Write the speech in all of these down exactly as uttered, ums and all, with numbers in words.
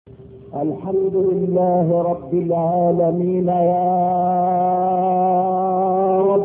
الحمد لله رب العالمين يا رب.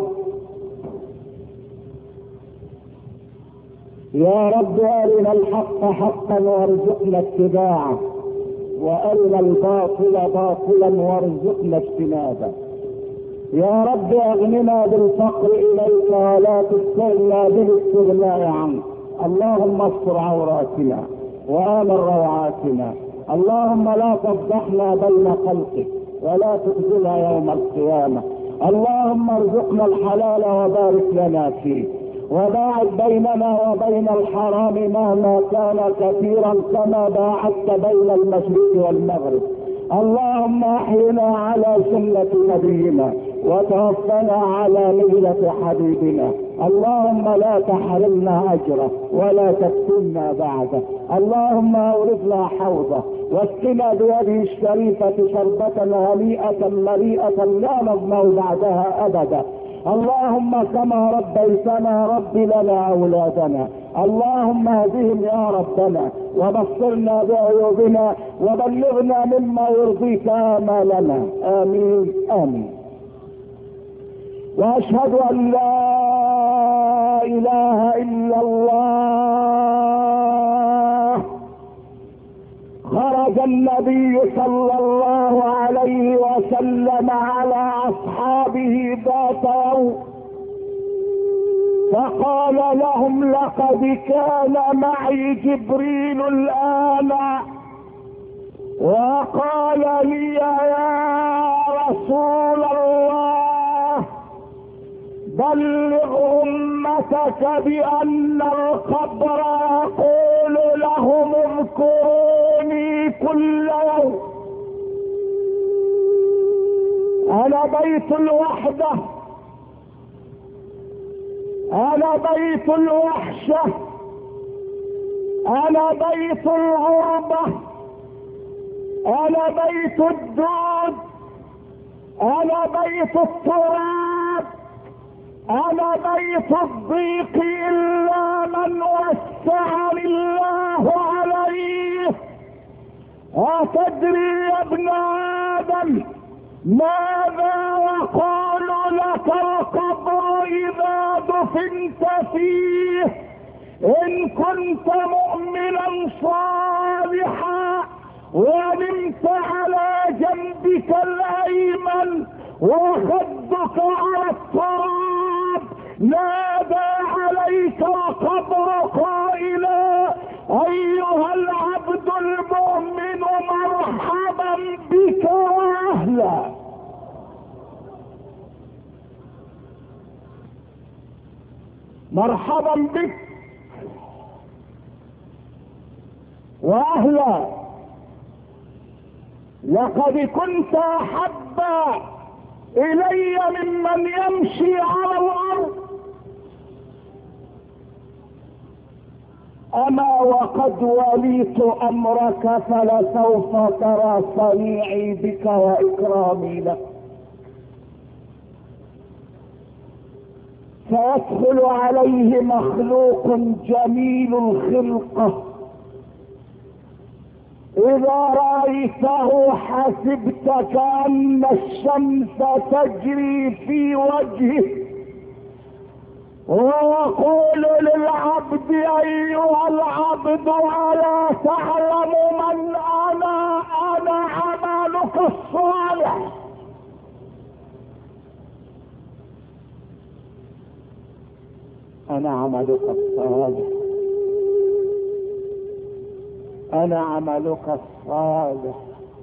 يا رب أرنا الحق حقا وارزقنا اتباعه، وأرنا الباطل باطلا وارزقنا اجتنابه. يا رب أغننا بالفقر إليك ولا تستغنى بالاستغناء عنك. اللهم استر عوراتنا وآمن روعاتنا. اللهم لا تفضحنا بين خلقك ولا تخزنا يوم القيامة. اللهم ارزقنا الحلال وبارك لنا فيه، وباعد بيننا وبين الحرام مهما كان كثيرا كما باعدت بين المشرق والمغرب. اللهم احينا على سنة نبينا وتوفنا على ملة حبيبنا. اللهم لا تحرمنا اجره ولا تفتنا بعده. اللهم اورثنا حوضه واسقنا بيده الشريفة شربة هنيئة مريئة لا نظمأ بعدها ابدا. اللهم كما ربيتنا رب لنا اولادنا. اللهم اهدهم يا ربنا وبصرنا بعيوبنا وبلغنا مما يرضيك آمالنا. امين امين. واشهد ان لا اله الا الله. خرج النبي صلى الله عليه وسلم على اصحابه ذات يوم فقال لهم: لقد كان معي جبريل الآن وقال لي يا رسول الله بلغ أمتك بأن القبر يقول لهم اذكروني كل يوم. أنا بيت الوحدة، أنا بيت الوحشة، أنا بيت الغربة، أنا بيت الدود، أنا بيت التراب، أنا بيت الضيق إلا من وسعني الله عليه. أتدري يا ابن آدم ماذا يقول لك القبر إذا دفنت فيه؟ إن كنت مؤمنا صالحا ونمت على جنبك الأيمن وخدك على التراب نادى عليك القبر قائلا: أيها العبد المؤمن مرحبا بك وأهلا. مرحبا بك واهلا. لقد كنت احب الي ممن يمشي على الارض، اما وقد وليت امرك فلسوف ترى صنيعي بك واكرامي لك. فيدخل عليه مخلوق جميل الخلقة، إذا رأيته حسبت كأن الشمس تجري في وجهه، ويقول للعبد: أيها العبد ألا تعلم من أنا؟ أنا عملك الصالح. أنا عملك الصالح، أنا عملك الصالح.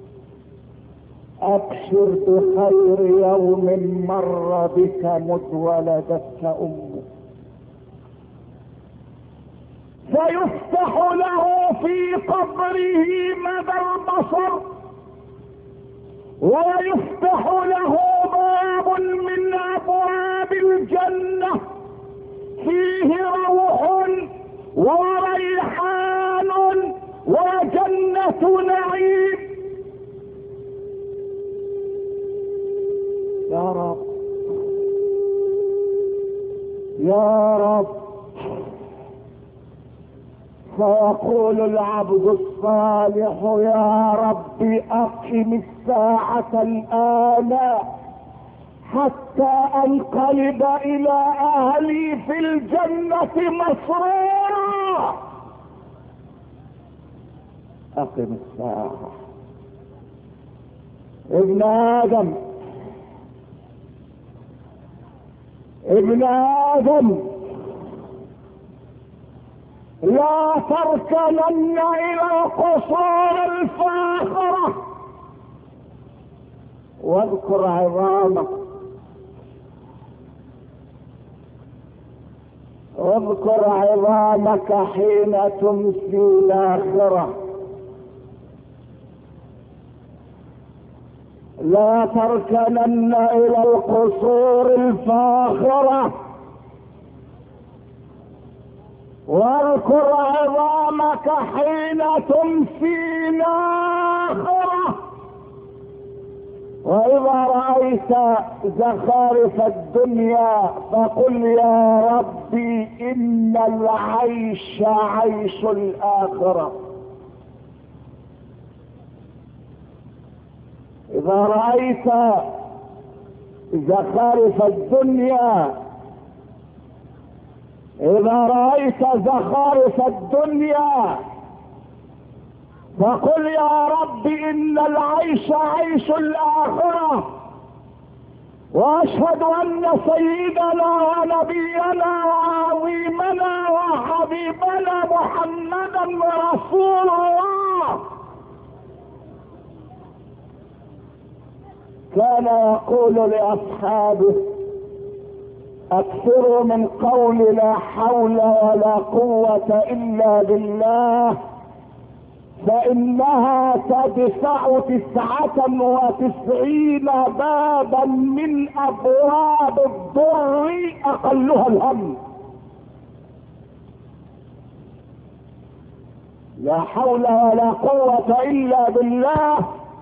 أبشر بخير يوم مر بك مذ ولدتك أمك. فيفتح له في قبره مدى البصر، ويفتح له باب من أبواب الجنة فيه روح وريحان وجنة نعيم. يا رب يا رب فيقول العبد الصالح يا رب أقم الساعة الآن حتى أنقلب إلى أهلي في الجنة مسرورا. أقم الساعة. ابن آدم ابن آدم لا تركنن إلى القصور الفاخرة واذكر عظامك واذكر عظامك حين تمسي الآخرة. لا تركنن إلى القصور الفاخرة واذكر عظامك حين تمسي الآخرة. وإذا رأيت زخارف الدنيا فقل يا ربي إن العيش عيش الآخرة. إذا رأيت زخارف الدنيا إذا رأيت زخارف الدنيا فقل يا رب إن العيش عيش الآخرة. وأشهد أن سيدنا ونبينا وعظيمنا وحبيبنا محمدا رسول الله كان يقول لأصحابه أكثروا من قول لا حول ولا قوة إلا بالله فإنها تدفع تسعة وتسعين بابا من أبواب الضر أقلها الهم. لا حول ولا قوة إلا بالله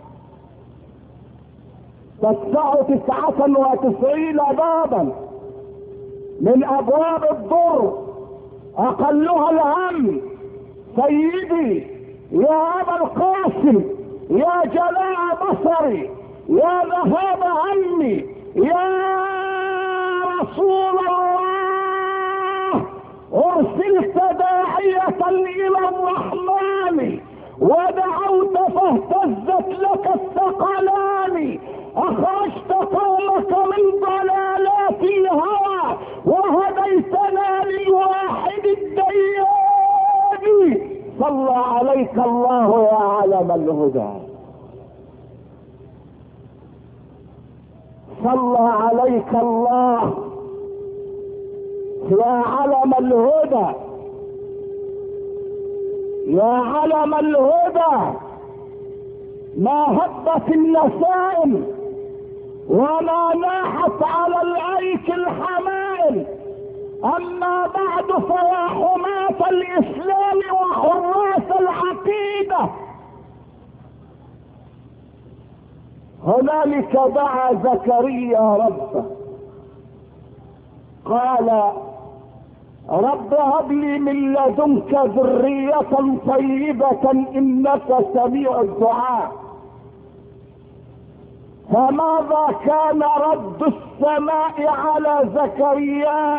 تدفع تسعة وتسعين بابا من أبواب الضر أقلها الهم. سيدي يا أبا القاسم يا جلاء بصري يا ذهاب همي يا رسول الله أرسلت داعية إلى الرحمن ودعوت فاهتزت لك الثقلان أخرجت قومك من ضلالات الهوى وهديتنا للواحد الديان. صلى عليك الله يا علم الهدى صلى عليك الله يا علم الهدى يا علم الهدى. ما هبت النسائم وما ناحت على الايك الحمائل. اما بعد فيا حماة الاسلام وحراس العقيدة هنالك دعا زكريا ربه قال رب هب لي من لدنك ذرية طيبة انك سميع الدعاء. فماذا كان رد السماء على زكريا؟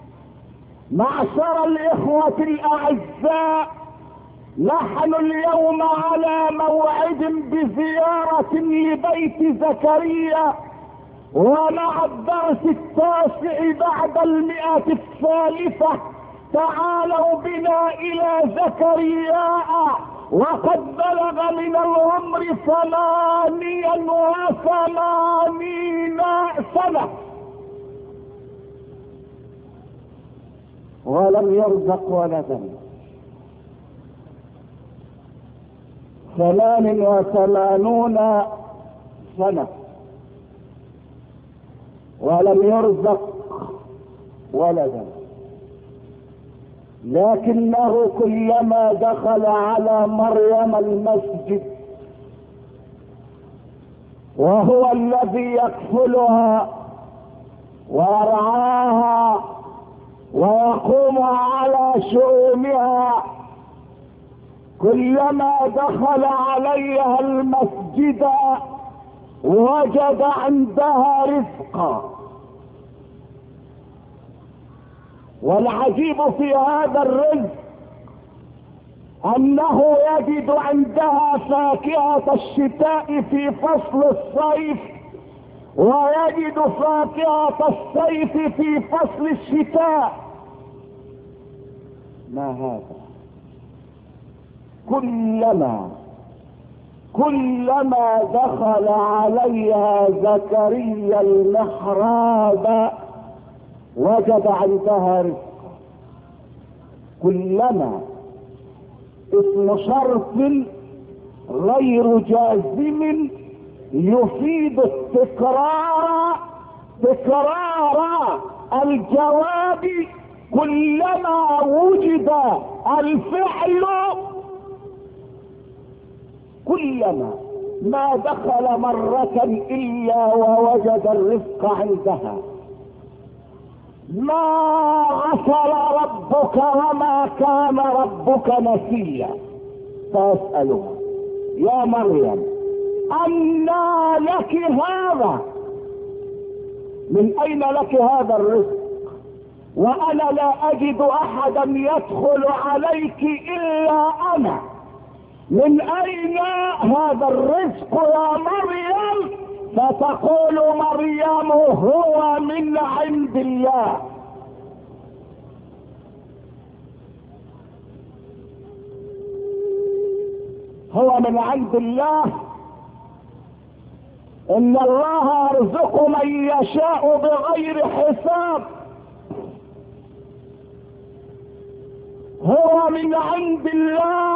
معشر الإخوة الأعزاء نحن اليوم على موعد بزيارة لبيت زكريا ومع الدرس التاسع بعد المئة الثالثة. تعالوا بنا إلى زكريا وقد بلغ من العمر ثمانيا وثمانين سنة ولم يرزق ولدا. ثمان وثمانون سنة ولم يرزق ولدا. لكنه كلما دخل على مريم المسجد وهو الذي يكفلها ويرعاها ويقوم على شؤونها كلما دخل عليها المسجد وجد عندها رزقا. والعجيب في هذا الرزق انه يجد عندها فاكهة الشتاء في فصل الصيف، ويجد فاكهة الصيف في فصل الشتاء. ما هذا؟ كلما كلما دخل عليها زكريا المحراب وجد عندها رزقا. كلما اسم شرط غير جازم يفيد التكرار، تكرار الجواب. كلما وجد الفعل، كلما ما دخل مرة إلا ووجد الرزق عندها. ما غفر ربك وما كان ربك نسيا. فاسألها يا مريم أنى لك هذا؟ من أين لك هذا الرزق وأنا لا أجد أحدا يدخل عليك إلا أنا؟ من أين هذا الرزق يا مريم؟ فتقول مريم هو من عند الله. هو من عند الله. ان الله يرزق من يشاء بغير حساب. هو من عند الله.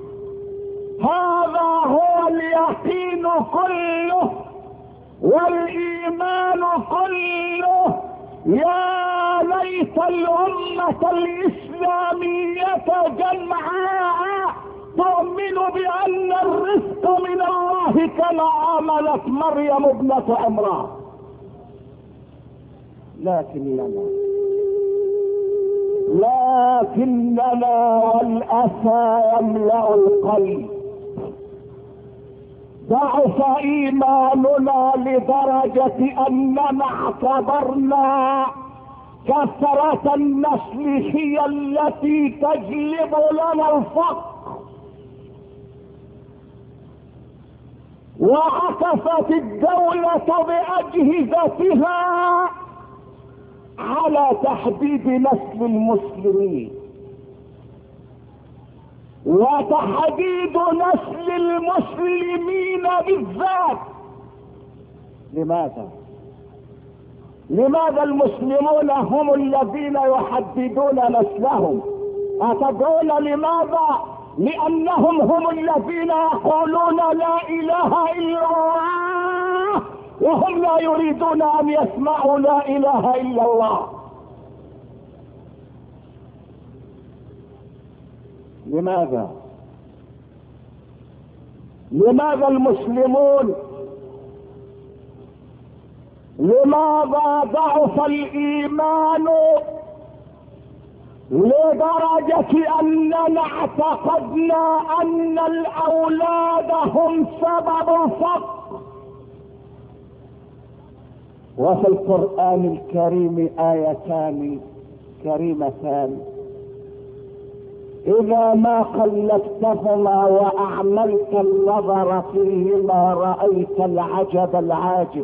هذا هو اليقين كله والايمان كله. يا ليت الامة الاسلامية جمعاء تؤمن بان الرزق من الله كما عملت مريم ابنة عمران. لكننا لكننا والاسى يملأ القلب. ضعف ايماننا لدرجة اننا اعتبرنا كثرة النسل هي التي تجلب لنا الفقر، وعكفت الدولة بأجهزتها على تحديد نسل المسلمين وتحديد نسل المسلمين بالذات. لماذا؟ لماذا المسلمون هم الذين يحددون نسلهم؟ أتدرون لماذا؟ لأنهم هم الذين يقولون لا إله إلا الله وهم لا يريدون أن يسمعوا لا إله إلا الله. لماذا؟ لماذا المسلمون؟ لماذا ضعف الإيمان لدرجة أننا اعتقدنا أن الأولاد هم سبب الفقر؟ وفي القرآن الكريم آيتان كريمتان إذا ما قلدتهما وأعملت النظر فيهما رأيت العجب العاجب.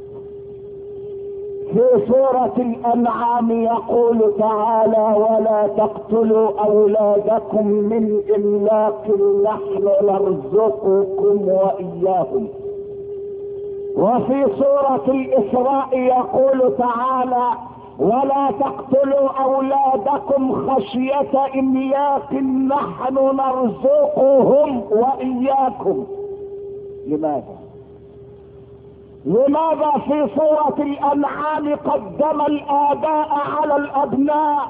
في سورة الأنعام يقول تعالى ولا تقتلوا أولادكم من إملاق نحن نرزقكم وإياهم. وفي سورة الإسراء يقول تعالى ولا تقتلوا أولادكم خشية إملاق نحن نرزقهم وإياكم. لماذا؟ لماذا في سورة الأنعام قدم الآباء على الأبناء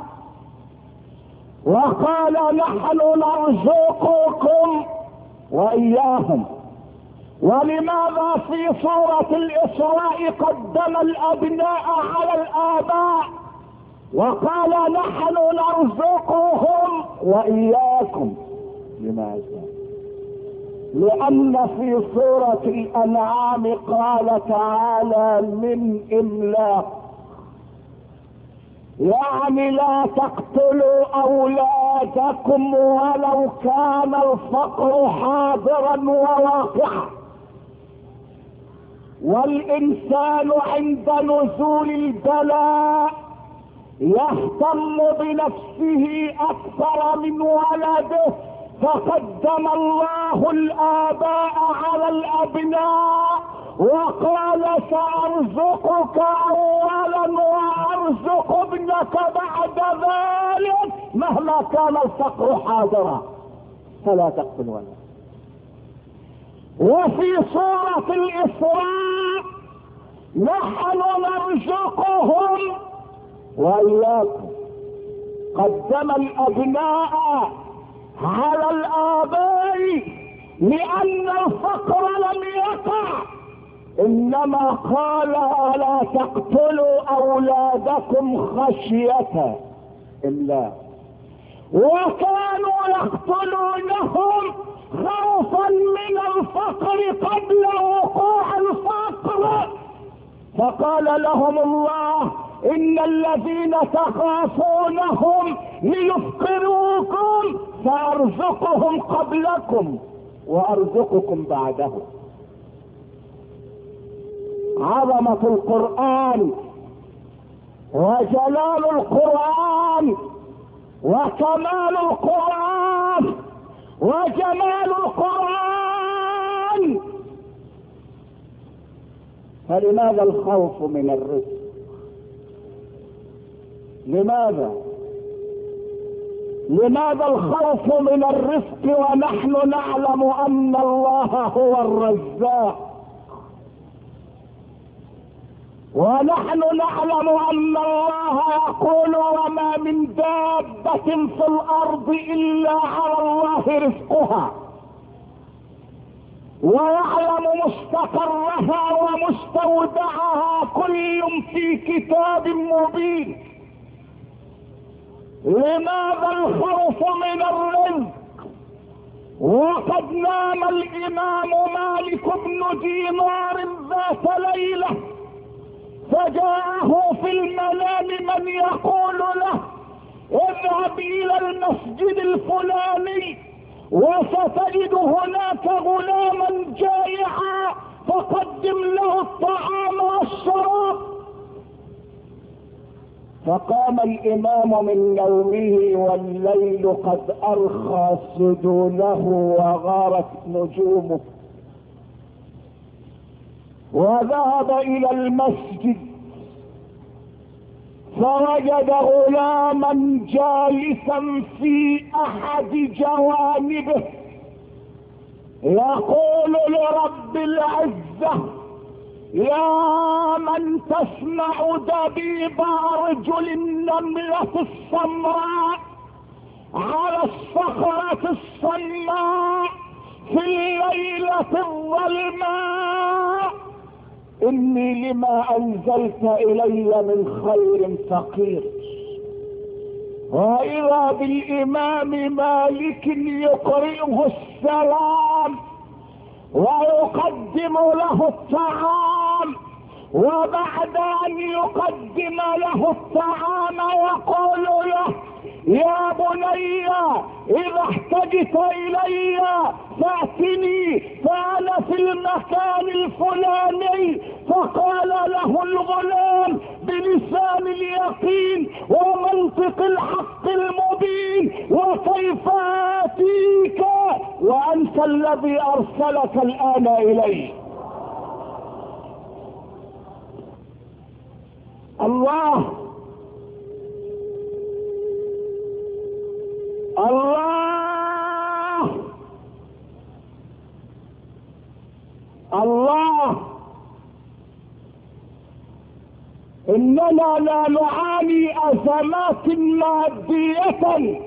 وقال نحن نرزقكم وإياهم؟ ولماذا في سورة الإسراء قدم الأبناء على الآباء وقال نحن نرزقهم وإياكم؟ لماذا؟ لأن في سورة الأنعام قال تعالى من إملاق، يعني لا تقتلوا أولادكم ولو كان الفقر حاضرا وواقعا. والإنسان عند نزول البلاء يهتم بنفسه أكثر من ولده، فقدم الله الآباء على الأبناء وقال سأرزقك أولا وأرزق ابنك بعد ذلك مهما كان الفقر حاضرا، فلا تقتل ولد. وفي سورة الإسراء نحن نرزقهم وإياكم، قدم الأبناء على الآباء لأن الفقر لم يقع، إنما قال لا تقتلوا أولادكم خشية إملاق، وكانوا يقتلونهم خوفا من الفقر قبل وقوع الفقر، فقال لهم الله إن الذين تخافونهم ليفقروكم فأرزقهم قبلكم وأرزقكم بعدهم. عظمة القرآن وجلال القرآن وكمال القرآن وجمال القرآن. فلماذا الخوف من الرزق؟ لماذا لماذا الخوف من الرزق ونحن نعلم أن الله هو الرزاق، ونحن نعلم أن الله يقول وما من دابة في الأرض إلا على الله رزقها، ويعلم مستقرها ومستودعها كل في كتاب مبين. لماذا الخوف من الرزق وقد نام الإمام مالك بن دينار ذات ليلة فجاءه في المنام من يقول له اذهب إلى المسجد الفلاني وستجد هناك غلاما جائعا فقدم له الطعام والشراب. فقام الإمام من نومه والليل قد أرخى سدوله وغارت نجومه، وذهب إلى المسجد فوجد غلاما جالسا في أحد جوانبه يقول لرب العزة يا من تسمع دبيب أرجل النملة السمراء على الصخرة الصماء في الليلة الظلماء، إني لما أنزلت إلي من خير فقير. وإذا بالإمام مالك يقرئه السلام ويقدم له الطعام، وبعد أن يقدم له الطعام يقول له يا بني إذا احتجت إلي فأتني فأنا في المكان الفلاني. فقال له الغلام بلسان اليقين ومنطق الحق المبين وكيف آتيك وأنت الذي أرسلك الآن إلي. الله الله الله إننا لا نعاني أزمات مادية،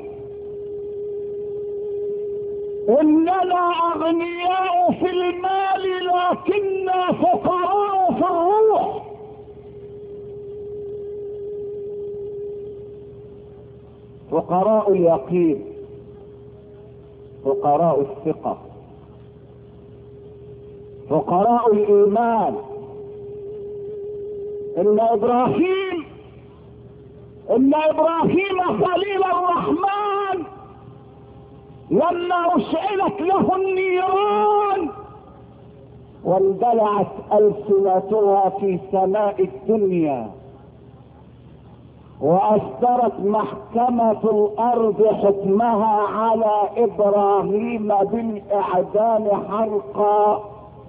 إننا أغنياء في المال لكننا فقراء في الروح. فقراء اليقين، فقراء الثقة، فقراء الإيمان. إن إبراهيم إن إبراهيم خليل الرحمن لما أشعلت له النيران واندلعت ألسنتها في سماء الدنيا وأصدرت محكمة الأرض حكمها على إبراهيم بالإعدام حرقا،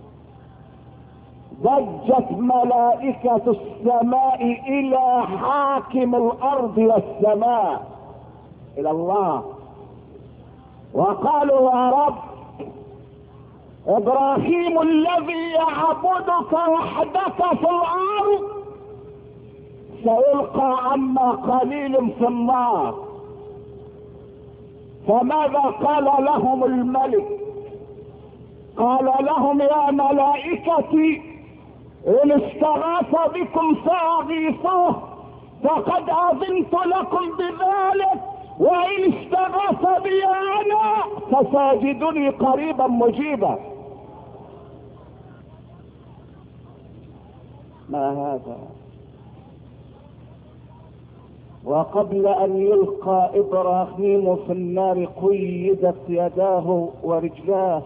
ضجت ملائكة السماء إلى حاكم الأرض والسماء، إلى الله، وقالوا يا رب إبراهيم الذي يعبدك وحدك في الأرض سيلقى عما قليل في النار. فماذا قال لهم الملك؟ قال لهم يا ملائكتي إن استغاث بكم فأغيثوه فقد أذنت لكم بذلك، وإن استغاث بي أنا فساجدني قريبا مجيبا. ما هذا؟ وقبل أن يلقى إبراهيم في النار قيدت يداه ورجلاه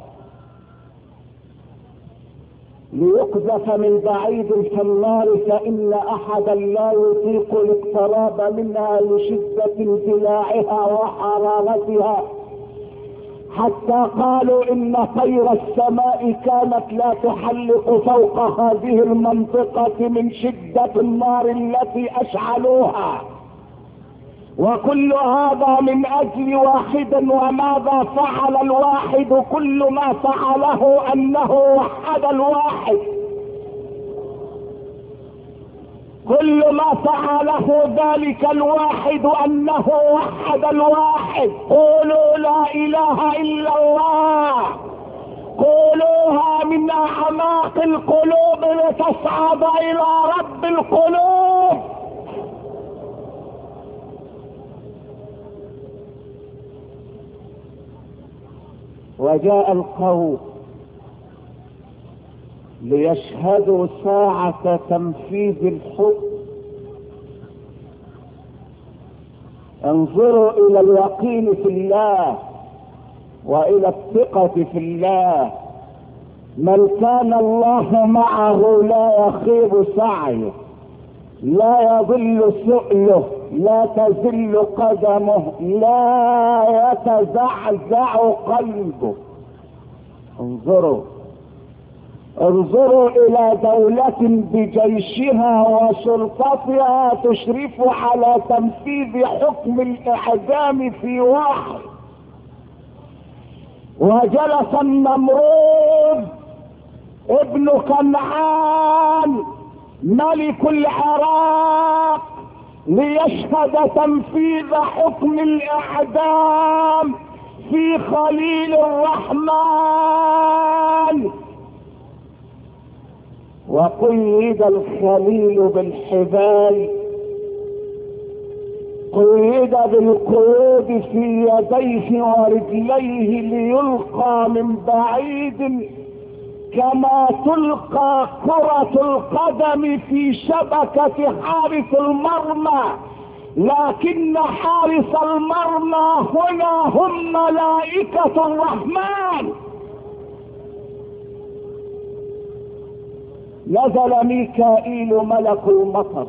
ليقذف من بعيد في النار، فإن أحدا لا يطيق الاقتراب منها لشدة انبلاعها وحرارتها، حتى قالوا إن طير السماء كانت لا تحلق فوق هذه المنطقة من شدة النار التي أشعلوها. وكل هذا من أجل واحد. وماذا فعل الواحد؟ كل ما فعله أنه وحد الواحد، كل ما فعله ذلك الواحد أنه وحد الواحد. قولوا لا إله إلا الله، قولوها من أعماق القلوب لتصعد إلى رب القلوب. وجاء القوم ليشهدوا ساعة تنفيذ الحكم. انظروا إلى اليقين في الله وإلى الثقة في الله. من كان الله معه لا يخيب سعيه، لا يضل سؤله، لا تزل قدمه، لا يتزعزع قلبه. انظروا انظروا الى دولة بجيشها وسلطتها تشرف على تنفيذ حكم الاعدام في واحد. وجلس النمرود ابن كنعان ملك العراق ليشهد تنفيذ حكم الاعدام في خليل الرحمن. وقيد الخليل بالحبال، قيد بالقيود في يديه ورجليه ليلقى من بعيد كما تلقى كرة القدم في شبكة حارس المرمى، لكن حارس المرمى هنا هم ملائكة الرحمن. نزل ميكائيل ملك المطر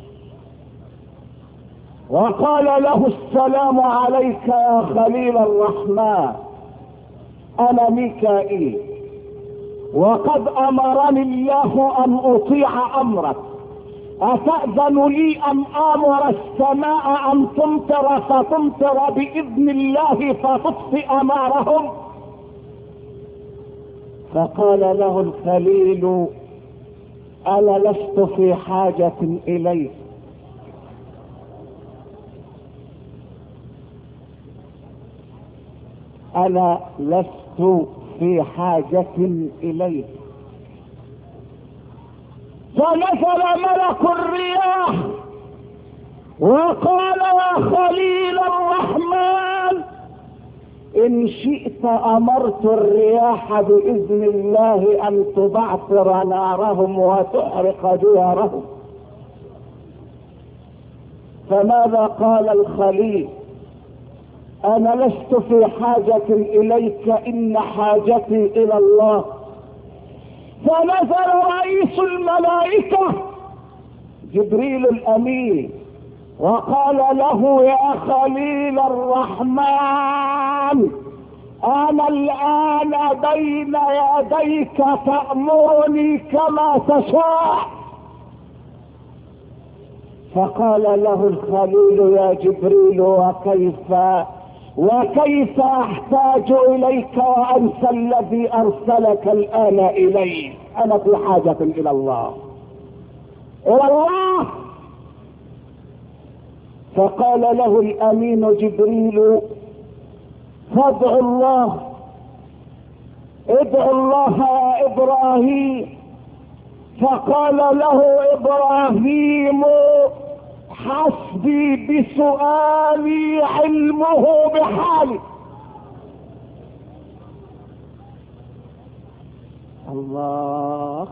وقال له السلام عليك يا خليل الرحمن، انا ميكائيل وقد امرني الله ان اطيع امرك، اتأذن لي ان امر السماء ان تمطر فتمطر باذن الله فتطفئ نارهم؟ فقال له الخليل انا لست في حاجة اليك، انا لست في حاجة اليك. فنزل ملك الرياح وقال يا خليل الرحمن ان شئت امرت الرياح باذن الله ان تبعثر نارهم وتحرق ديارهم. فماذا قال الخليل؟ انا لست في حاجة اليك، ان حاجتي الى الله. فنزل رئيس الملائكة جبريل الامين وقال له: يا خليل الرحمن، انا الان بين يديك تأمرني كما تشاء. فقال له الخليل: يا جبريل، وكيف وكيف احتاج اليك وانت الذي ارسلك الان الي؟ انا في حاجة الى الله الى الله. فقال له الامين جبريل: فادع الله، ادع الله يا ابراهيم. فقال له ابراهيم: حسبي بسؤالي علمه بحالي. الله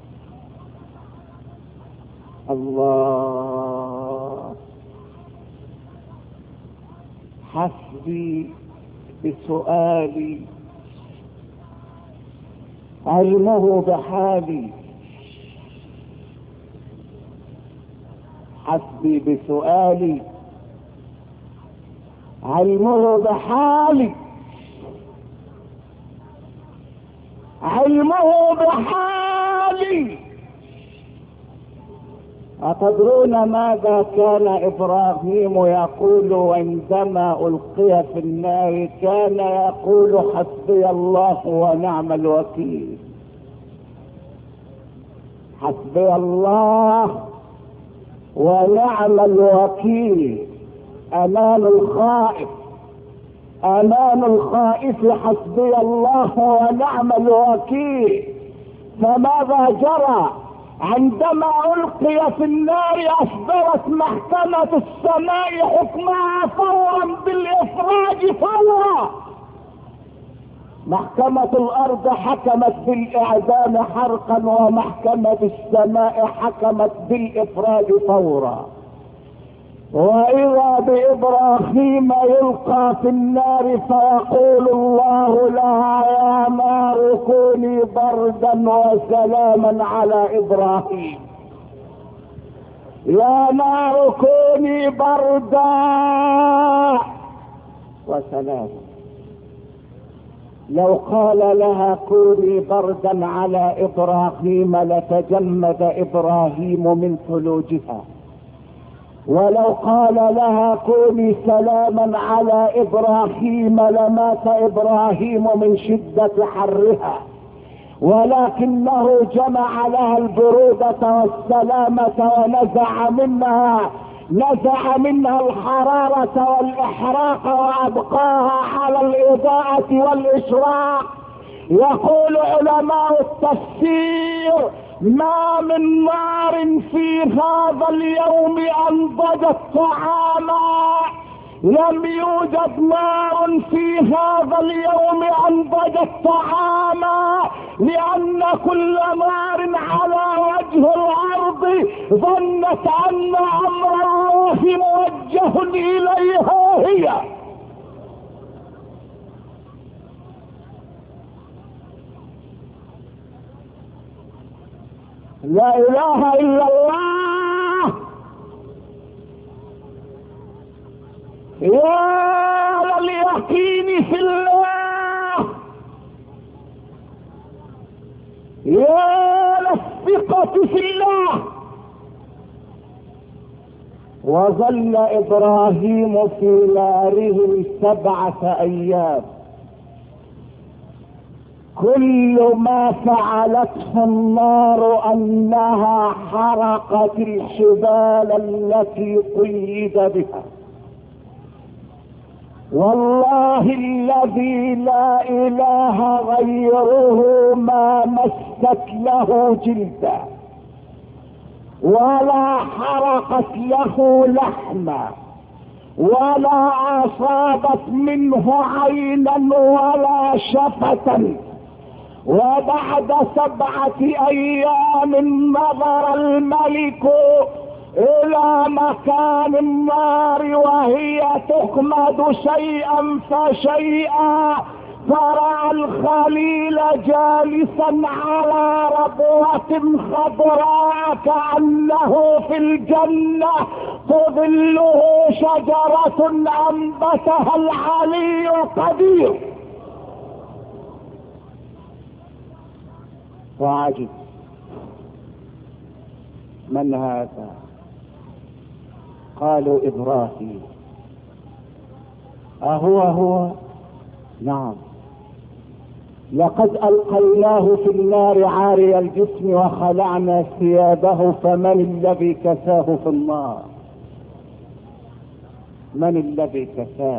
الله. حسبي بسؤالي علمه بحالي. حسبي بسؤالي علمه بحالي، علمه بحالي. أتدرون ماذا كان إبراهيم يقول عندما ألقي في النار؟ كان يقول: حسبي الله ونعم الوكيل. حسبي الله ونعم الوكيل. امان الخائف، امان الخائف حسبي الله ونعم الوكيل. فماذا جرى عندما القي في النار؟ اصدرت محكمة السماء حكمها فورا بالافراج فورا. محكمة الارض حكمت بالاعدام حرقا، ومحكمة السماء حكمت بالافراج فورا. واذا بابراهيم يلقى في النار فيقول الله لها: يا نار كوني بردا وسلاما على ابراهيم، يا نار كوني بردا وسلاما. لو قال لها كوني بردا على ابراهيم لتجمد ابراهيم من ثلوجها، ولو قال لها كوني سلاما على ابراهيم لمات ابراهيم من شدة حرها. ولكنه جمع لها البرودة والسلامة ونزع منها نزع منها الحرارة والإحراق وأبقاها على الإضاءة والإشراق. يقول علماء التفسير: ما من نار في هذا اليوم أنضجت طعاما، لم يوجد نار في هذا اليوم أنضجت طعاما، لأن كل نار على وجه الأرض ظنت أن أمر الله موجه إليها هي. لا إله إلا الله. يا لليقين في الله، يا للثقة في الله. وظل إبراهيم في ناره سبعة أيام. كل ما فعلته النار أنها حرقت الحبال التي قيد بها. والله الذي لا إله غيره ما مست له جلدا ولا حرقت له لحما ولا أصابت منه عينا ولا شفة. وبعد سبعة أيام نظر الملك إلى مكان النار وهي تخمد شيئا فشيئا، فرأى الخليل جالسا على ربوة خضراء كأنه في الجنة تظله شجرة أنبتها العلي القدير. وعجب، من هذا؟ قالوا إبراهيم. أهو هو؟ نعم، لقد ألقيناه في النار عاري الجسم وخلعنا ثيابه، فمن الذي كساه في النار؟ من الذي كساه؟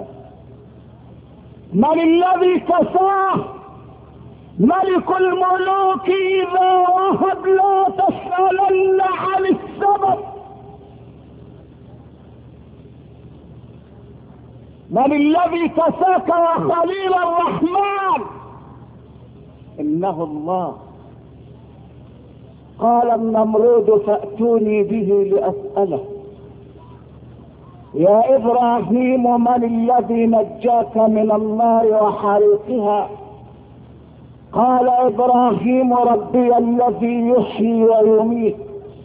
من الذي كساه؟ ملك الملوك إذا وهب لا تسألن عن السبب. من الذي كساك يا خليل الرحمن؟ إنه الله. قال النمرود فأتوني به لأسأله. يا إبراهيم، من الذي نجاك من النار وحريقها؟ قال إبراهيم ربي الذي يحيي ويميت.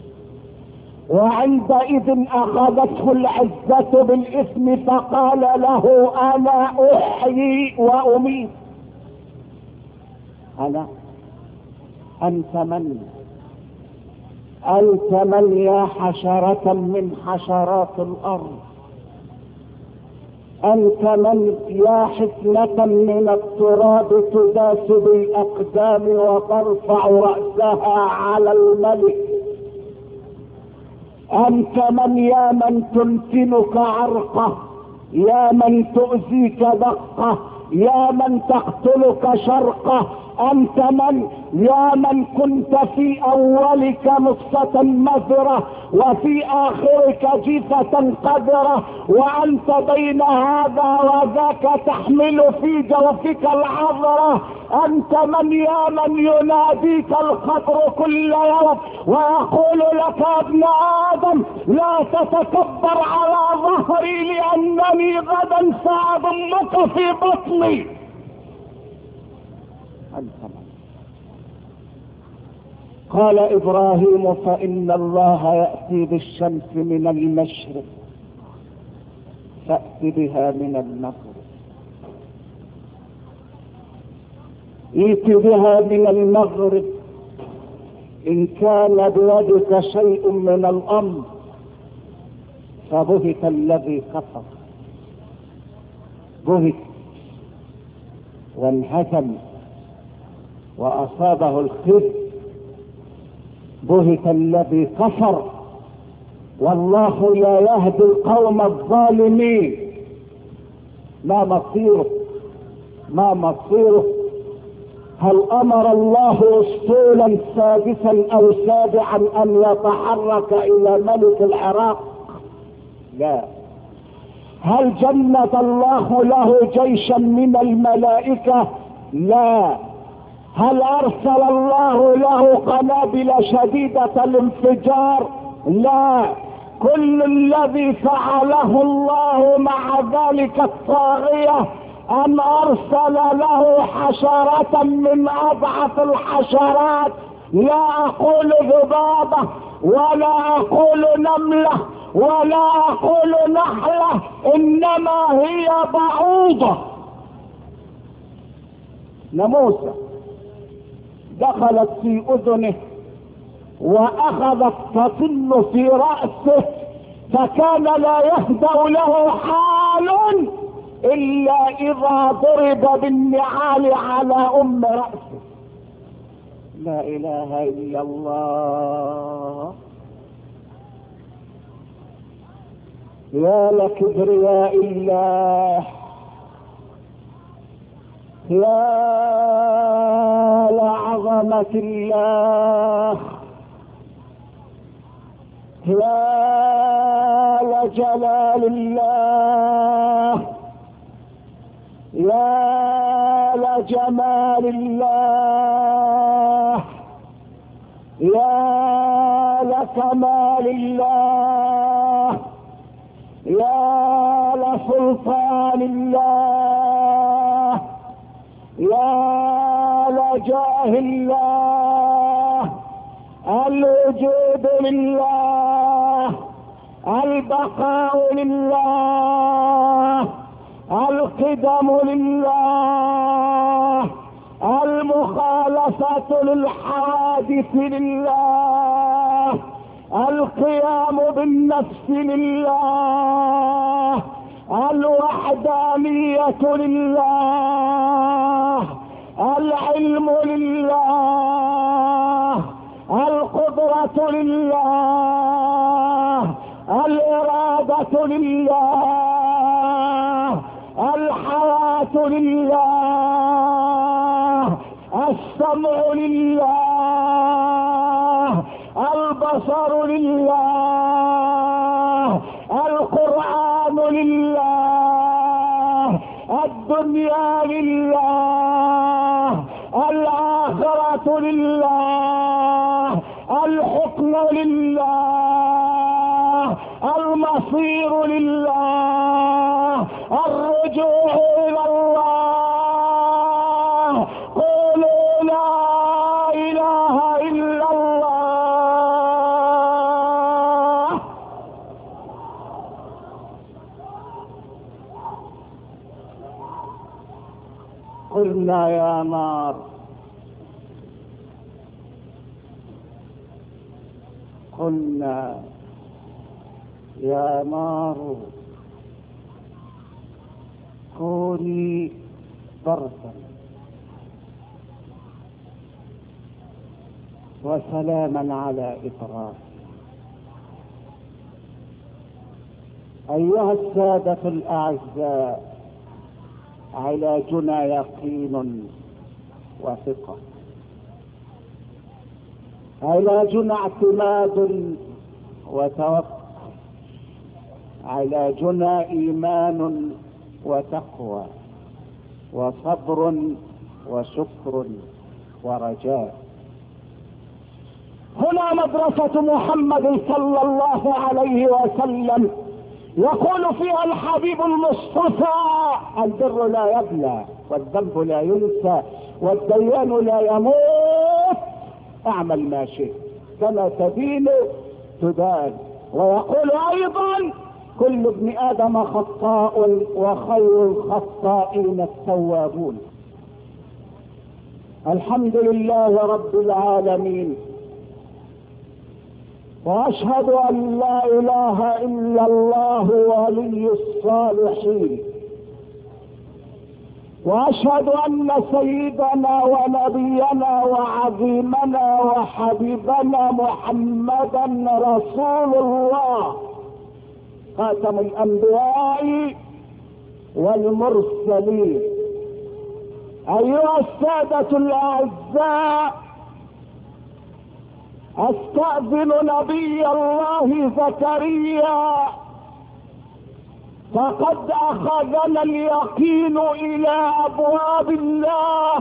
وعندئذ أخذته العزة بالإثم فقال له أنا أحيي وأميت. أنا؟ أنت من؟ أنت من يا حشرة من حشرات الأرض؟ أنت من يا حفنة من التراب تداس بالأقدام وترفع رأسها على الملك؟ أنت من يا من تمكنك عرقه، يا من تؤذيك دقه، يا من تقتلك شرقه؟ أنت من يا من كنت في أولك نطفة مذرة وفي آخرك جيفة قذرة، وأنت بين هذا وذاك تحمل في جوفك العذرة؟ أنت من يا من يناديك الخطر كل يوم ويقول لك يا ابن آدم لا تتكبر على ظهري لأنني غدا سأضمك في بطني؟ قال إبراهيم فإن الله يأتي بالشمس من المشرق فأت بها من المغرب. ائت بها من المغرب إن كان بيدك شيء من الأمر. فبهت الذي كفر، بهت وانهزم وأصابه الخزي. بهت الذي كفر، والله لا يهدي القوم الظالمين. ما مصيره؟ ما مصيره؟ هل أمر الله أسطولا سادسا أو سابعا أن يتحرك إلى ملك العراق؟ لا. هل جند الله له جيشا من الملائكة؟ لا. هل أرسل الله له قنابل شديدة الانفجار؟ لا. كل الذي فعله الله مع ذلك الطاغية أن أرسل له حشرة من أضعف الحشرات، لا أقول ذبابة ولا أقول نملة ولا أقول نحلة، إنما هي بعوضة. ناموسة دخلت في أذنه وأخذت تطل في رأسه، فكان لا يهدأ له حال إلا إذا ضرب بالنعال على أم رأسه. لا إله إلا الله. يا لكبرياء الله، يا لعظمة الله، يا لجلال الله، يا لجمال الله، يا لكمال الله، يا لسلطان الله، يا لجاه الله. الوجود لله، البقاء لله، القدم لله، المخالفة للحوادث لله، القيام بالنفس لله، الوحدانية لله، العلم لله، القدرة لله، الإرادة لله، الحياة لله، السمع لله، البصر لله، القرآن لله، الدنيا لله، الآخرة لله، الحكم لله، المصير لله، الرجوع إلى الله. قولوا لا إله إلا الله. قلنا يا نار، قلنا يا نار كوني بردا وسلاما على إبراهيم. أيها السادة الأعزاء، علاجنا يقين وثقة، علاجنا اعتماد وتوكل، علاجنا إيمان وتقوى وصبر وشكر ورجاء. هنا مدرسة محمد صلى الله عليه وسلم، يقول فيها الحبيب المصطفى: البر لا يبلى، والذنب لا ينسى، والديان لا يموت، اعمل ما شئت كما تدين تدان. ويقول ايضا: كل ابن ادم خطاء وخير الخطائين التوابون. الحمد لله رب العالمين، واشهد ان لا اله الا الله ولي الصالحين، واشهد ان سيدنا ونبينا وعظيمنا وحبيبنا محمدا رسول الله، خاتم الانبياء والمرسلين. ايها السادة الاعزاء، استأذن نبي الله زكريا، فقد اخذنا اليقين الى ابواب الله.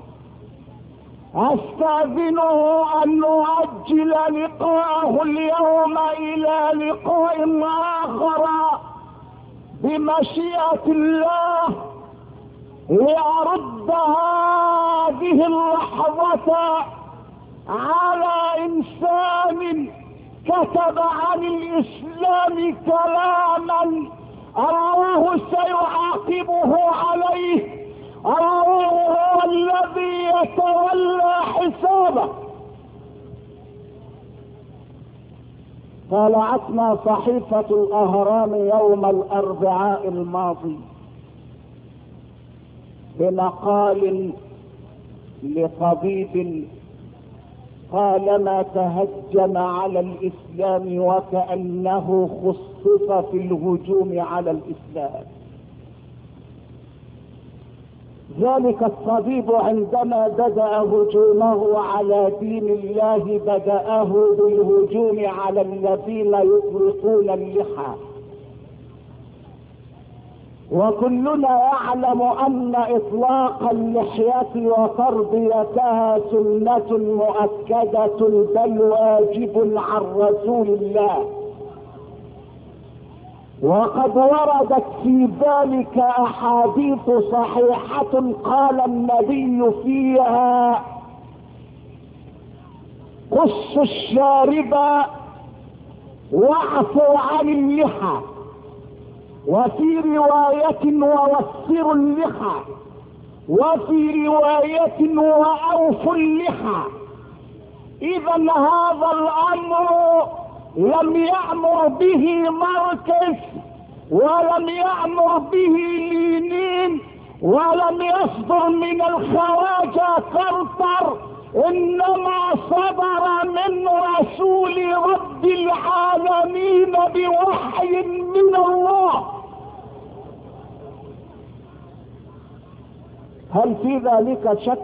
استأذنه ان نؤجل لقاءه اليوم الى لقاء اخر بمشيئة الله، ليرد هذه اللحظة على انسان كتب عن الاسلام كلاما الله سيعاقبه عليه. الله هو الذي يتولى حسابه. طالعتنا صحيفة الاهرام يوم الاربعاء الماضي بمقال لطبيب طالما تهجم على الاسلام وكأنه خصص في الهجوم على الاسلام. ذلك الطبيب عندما بدأ هجومه على دين الله بدأه بالهجوم على الذين يطلقون اللحى وكلنا يعلم ان اطلاق اللحية وتربيتها سنة مؤكدة بل واجب عن رسول الله، وقد وردت في ذلك احاديث صحيحة قال النبي فيها: قص الشارب واعفوا عن اللحى، وفي رواية ووفروا اللحى، وفي رواية واوفوا اللحى. اذا هذا الامر لم يأمر به مركز، ولم يأمر به لينين، ولم يصدر من الخواجة كرتر، انما صدر من رسول رب العالمين بوحي من الله. هل في ذلك شك؟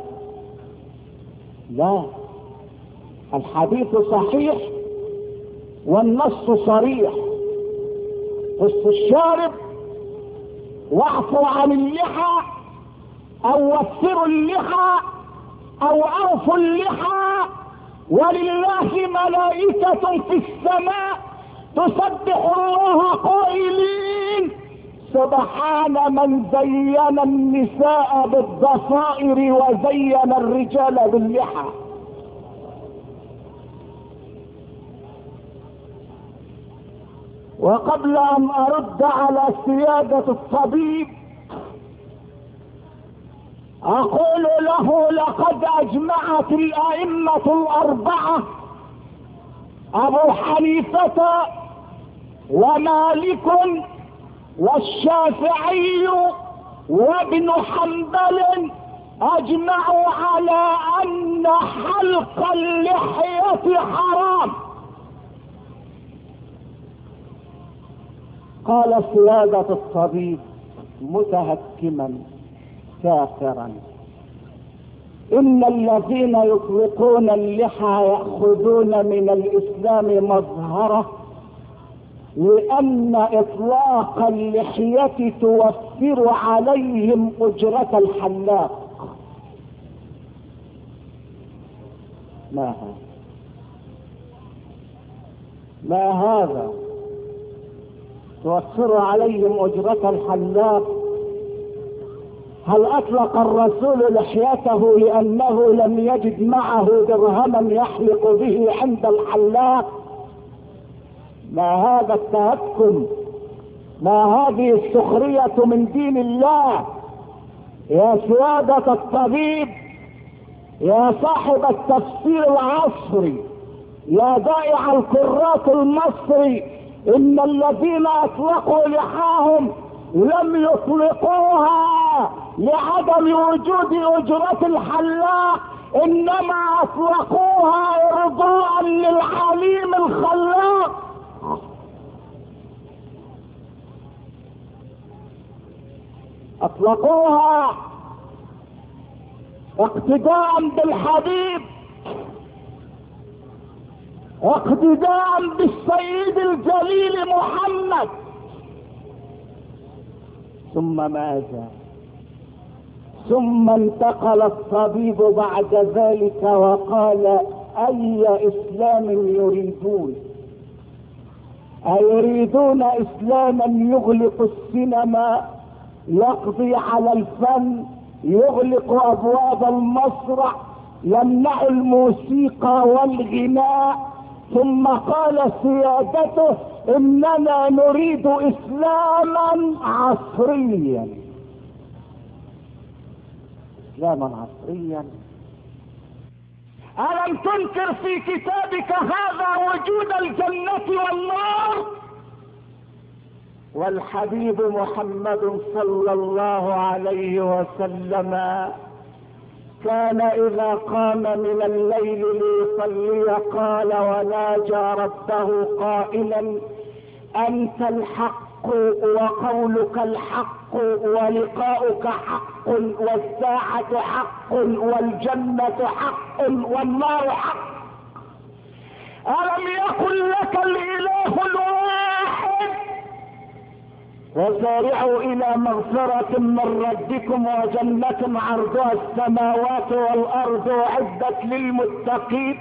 لا، الحديث صحيح والنص صريح. قص الشارب واعفوا عن اللحى، او وفروا اللحى، او اوفوا اللحى. ولله ملائكة في السماء تسبح الله قائلين: سبحان من زين النساء بالضفائر وزين الرجال باللحى. وقبل ان ارد على سيادة الطبيب اقول له: لقد اجمعت الائمة الاربعة ابو حنيفة ومالك والشافعي وابن حنبل اجمعوا على ان حلق اللحية حرام. قال سيادة الطبيب متهكما كافرا: ان الذين يطلقون اللحى يأخذون من الاسلام مظهره، لان اطلاق اللحية توفر عليهم اجرة الحلاق. ما هذا؟ ما هذا؟ توفر عليهم اجرة الحلاق. هل اطلق الرسول لحيته لانه لم يجد معه درهما يحلق به عند الحلاق؟ ما هذا التهكم؟ ما هذه السخرية من دين الله؟ يا سيادة الطبيب، يا صاحب التفسير العصري، يا ضائع الكرات المصري، ان الذين اطلقوا لحاهم لم يطلقوها لعدم وجود اجرة الحلاق، انما اطلقوها ارضاء للعليم الخلاق. اطلقوها اقتداء بالحبيب، اقتداء بالسيد الجليل محمد. ثم ماذا؟ ثم انتقل الطبيب بعد ذلك وقال: اي اسلام يريدون؟ ايريدون اسلاما يغلق السينما، يقضي على الفن، يغلق ابواب المسرح، يمنع الموسيقى والغناء؟ ثم قال سيادته: اننا نريد اسلاما عصريا. اسلاما عصريا؟ الم تنكر في كتابك هذا وجود الجنة والنار؟ والحبيب محمد صلى الله عليه وسلم كان اذا قام من الليل ليصلي قال وناجى ربه قائلا: انت الحق وقولك الحق ولقاؤك حق والساعة حق والجنة حق والنار حق. ألم يكن لك الإله الواحد وسارعوا الى مغفرة من ربكم وجنة عرضها السماوات والارض اعدت للمتقين.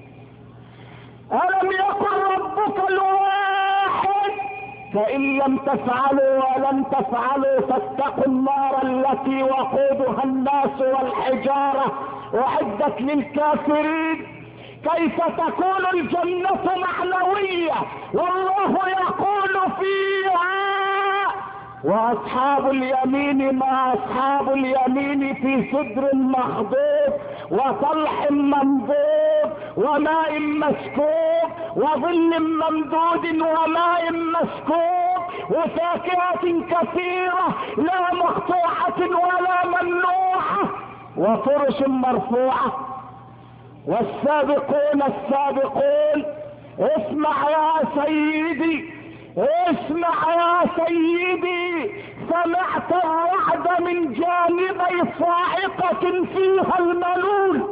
الم يكن ربك الواحد؟ فان لم تفعلوا ولم تفعلوا فاتقوا النار التي وقودها الناس والحجارة اعدت للكافرين. كيف تكون الجنة معنوية والله يقول فيها واصحاب اليمين ما اصحاب اليمين في سدر مخضود وطلح منضود وماء مسكوب وظل ممدود وماء مسكوب وفاكهة كثيرة لا مقطوعة ولا ممنوعة وفرش مرفوعة. والسابقون السابقون اسمع يا سيدي اسمع يا سيدي، سمعت الرعد من جانبي صاعقة فيها الملول.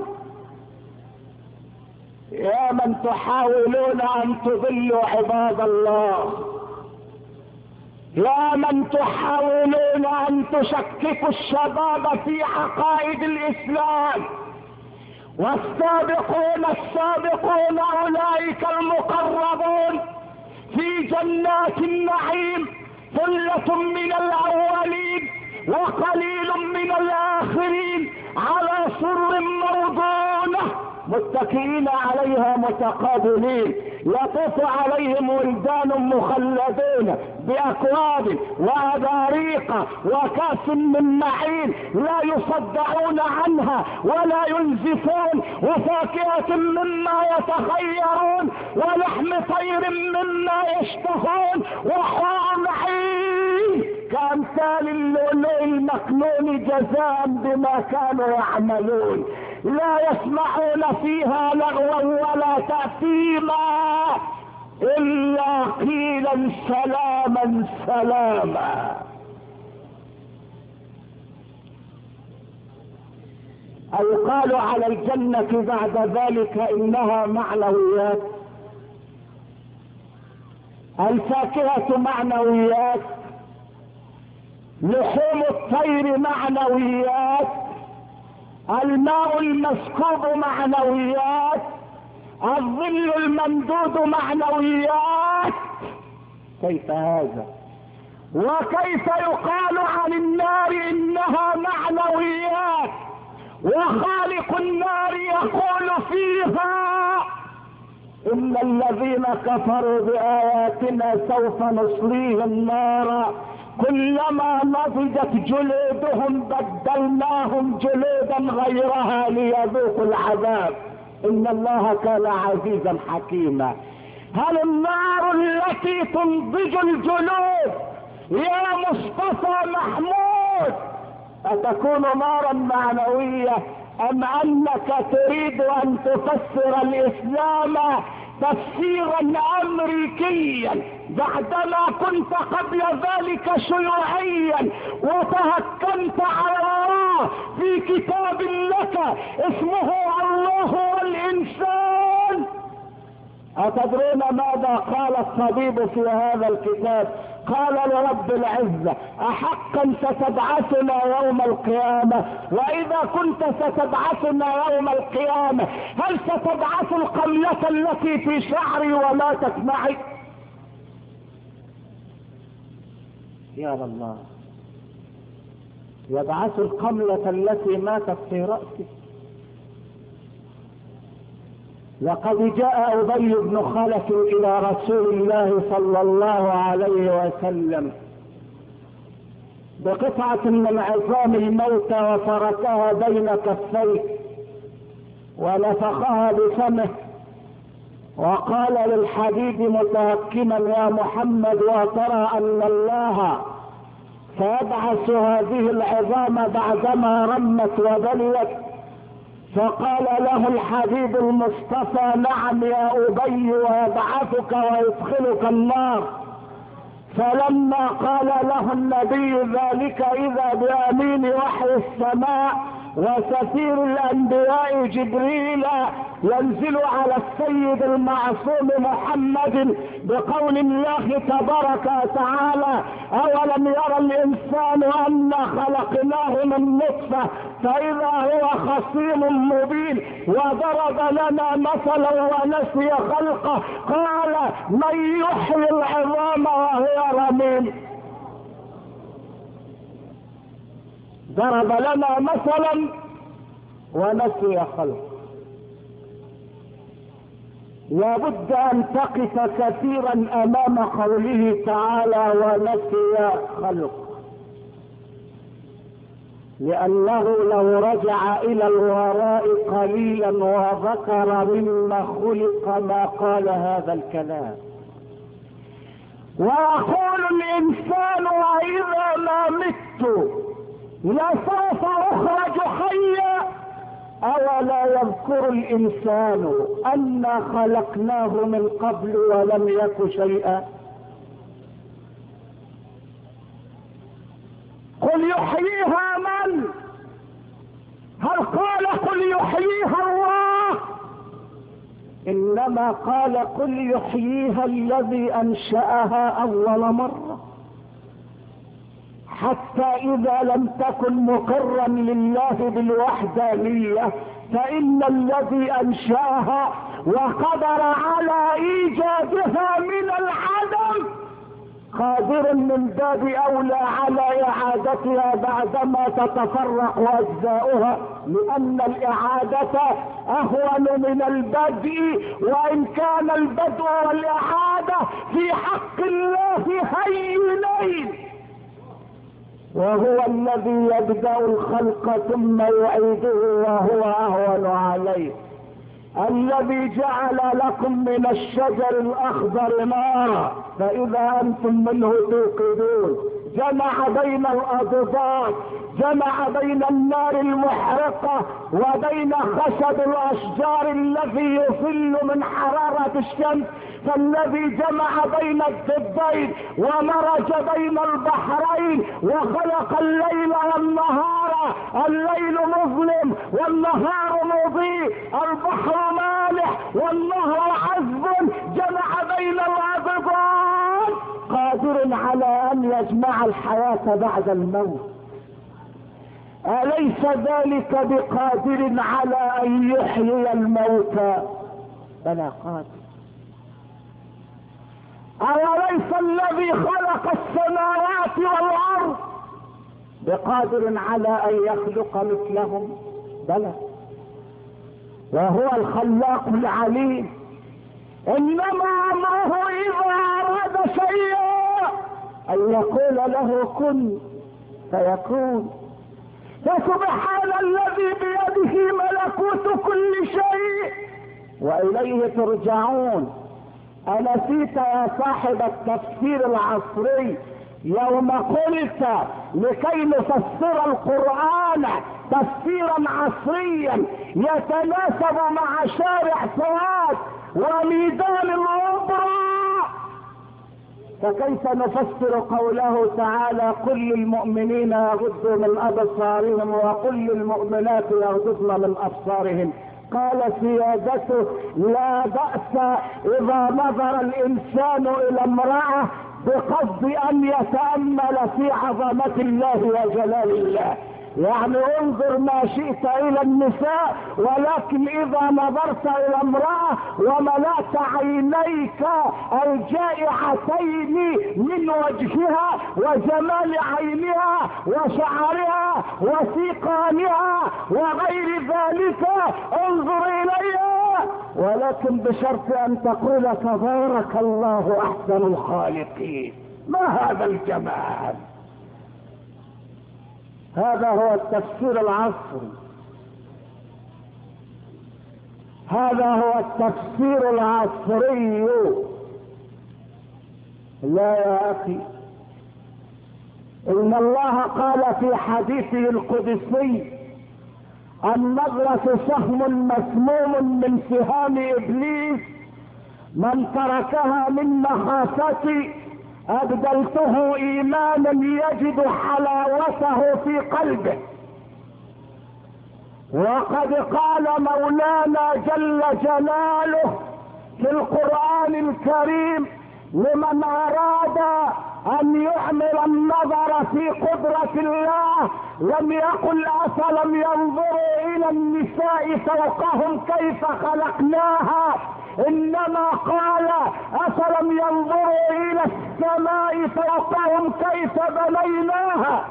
يا من تحاولون ان تضلوا عباد الله، يا من تحاولون ان تشككوا الشباب في عقائد الاسلام، والسابقون السابقون اولئك المقربون في جنات النعيم ثلة من الاولين وقليل من الاخرين على سرر موضونة متكئين عليها متقابلين، يطوف عليهم ولدان مخلدون باكواب واباريق وكاس من معين لا يصدعون عنها ولا ينزفون، وفاكهة مما يتخيرون ولحم طير مما يشتهون وحور عين كأمثال اللؤلؤ المكنون جزاء بما كانوا يعملون. لا يسمعون فيها لغوا ولا تأثيما إلا قيلا سلاما سلاما. أو قالوا على الجنة بعد ذلك إنها معنويات. الفاكهة معنويات، لحوم الطير معنويات، الماء المسكوب معنويات، الظل الممدود معنويات. كيف هذا؟ وكيف يقال عن النار انها معنويات وخالق النار يقول فيها ان الذين كفروا باياتنا سوف نصليهم نارا كلما نضجت جلودهم بدلناهم جلودا غيرها ليذوقوا العذاب ان الله كان عزيزا حكيما. هل النار التي تنضج الجلود يا مصطفى محمود أتكون نارا معنوية ام انك تريد ان تفسر الاسلام تفسيرا امريكيا بعدما كنت قبل ذلك شيوعيا وتهكمت على الله في كتاب لك اسمه الله والانسان؟ أتدرون ماذا قال الطبيب في هذا الكتاب؟ قال لرب العزة أحقا ستبعثنا يوم القيامة؟ وإذا كنت ستبعثنا يوم القيامة هل ستبعث القملة التي في شعري ولا تسمعي؟ يا الله، يبعث القملة التي ماتت في رأسي. وقد جاء أبي بن خلف إلى رسول الله صلى الله عليه وسلم بقطعة من عظام الموتى وتركها بين كفيه ونفخها بفمه وقال للحبيب متهكما يا محمد وترى أن الله سيبعث هذه العظام بعدما رمت وبليت؟ فقال له الحبيب المصطفى نعم يا أبي ويبعثك ويدخلك النار. فلما قال له النبي ذلك إذا بأمين وحي السماء وسفير الانبياء جبريل ينزل على السيد المعصوم محمد بقول الله تبارك وتعالى: اولم يرى الانسان انا خلقناه من نطفه فاذا هو خصيم مبين وضرب لنا مثلا ونسي خلقه قال: من يحيي العظام وهي رميم. ضرب لنا مثلا ونسي خلقه. لابد ان تقف كثيرا امام قوله تعالى ونسي خلقه، لانه لو رجع الى الوراء قليلا وذكر مما خلق ما قال هذا الكلام. ويقول الانسان: واذا ما مت لسوف اخرج حيا. اولا يذكر الانسان انا خلقناه من قبل ولم يك شيئا. قل يحييها من؟ هل قال قل يحييها الله؟ انما قال قل يحييها الذي انشأها اول مرة، حتى اذا لم تكن مقرا لله بالوحدانية فان الذي انشأها وقدر على ايجادها من العدم قادر من باب اولى على اعادتها بعدما تتفرق اجزاؤها، لان الاعادة اهون من البدء، وان كان البدء والاعادة في حق الله هينين. وهو الذي يبدأ الخلق ثم يعيده وهو اهون عليه. الذي جعل لكم من الشجر الاخضر نارا فاذا انتم منه توقدون، جمع بين الاضداد، جمع بين النار المحرقة وبين خشب الاشجار الذي يظل من حرارة الشمس. فالذي جمع بين الضدين ومرج بين البحرين وخلق الليل والنهار، الليل مظلم والنهار مضيء، البحر مالح والنهر عذب، جمع بين الأضداد، قادر على ان يجمع الحياة بعد الموت. أليس ذلك بقادر على ان يحيي الموتى؟ بلى قادر. أوليس الذي خلق السماوات والأرض بقادر على أن يخلق مثلهم؟ بلى، وهو الخلاق العليم. إنما أمره إذا أراد شيئا أن يقول له كن فيكون. فسبحان الذي بيده ملكوت كل شيء وإليه ترجعون. أنسيت يا صاحب التفسير العصري يوم قلت لكي نفسر القرآن تفسيرا عصريا يتناسب مع شارع فؤاد وميدان العبرة، فكيف نفسر قوله تعالى قل للمؤمنين يغضوا من أبصارهم وقل للمؤمنات يغضضن من أبصارهن؟ قال سيادته لا بأس إذا نظر الإنسان إلى امرأة بقصد أن يتأمل في عظمة الله وجلال الله، يعني انظر ما شئت الى النساء، ولكن اذا نظرت الى امرأة وملأت عينيك الجائعتين من وجهها وجمال عينها وشعرها وسيقانها وغير ذلك انظر اليها، ولكن بشرط ان تقول تبارك الله احسن الخالقين. ما هذا الجمال؟ هذا هو التفسير العصري، هذا هو التفسير العصري. لا يا اخي، ان الله قال في حديثه القدسي النظرة سهم مسموم من سهام ابليس، من تركها من مخافتي أبدلته إيمانا يجد حلاوته في قلبه. وقد قال مولانا جل جلاله في القرآن الكريم لمن اراد ان يعمل النظر في قدرة الله، لم يقل افلم ينظروا الى النساء فوقهم كيف خلقناها، انما قال افلم ينظروا الى السماء فوقهم كيف بنيناها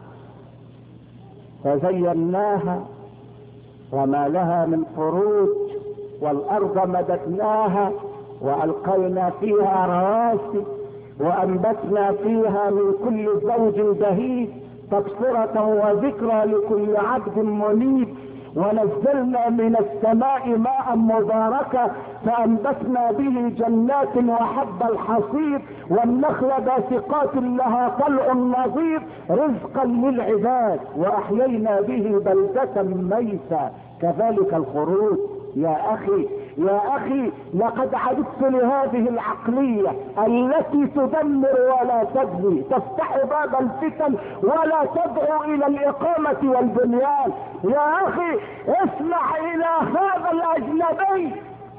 فزيناها وما لها من فروج، والارض مددناها والقينا فيها رواسي وانبتنا فيها من كل زوج بهيج تبصرة وذكرى لكل عبد منيب، ونزلنا من السماء ماء مباركا فانبتنا به جنات وحب الحصيد والنخل باسقات لها طلع نضيد رزقا للعباد، واحيينا به بلدة ميتا كذلك الخروج. يا اخي يا اخي لقد عددت لهذه العقلية التي تدمر ولا تبني، تفتح باب الفتن ولا تدعو الى الاقامة والبنيان. يا اخي اسمع الى هذا الاجنبي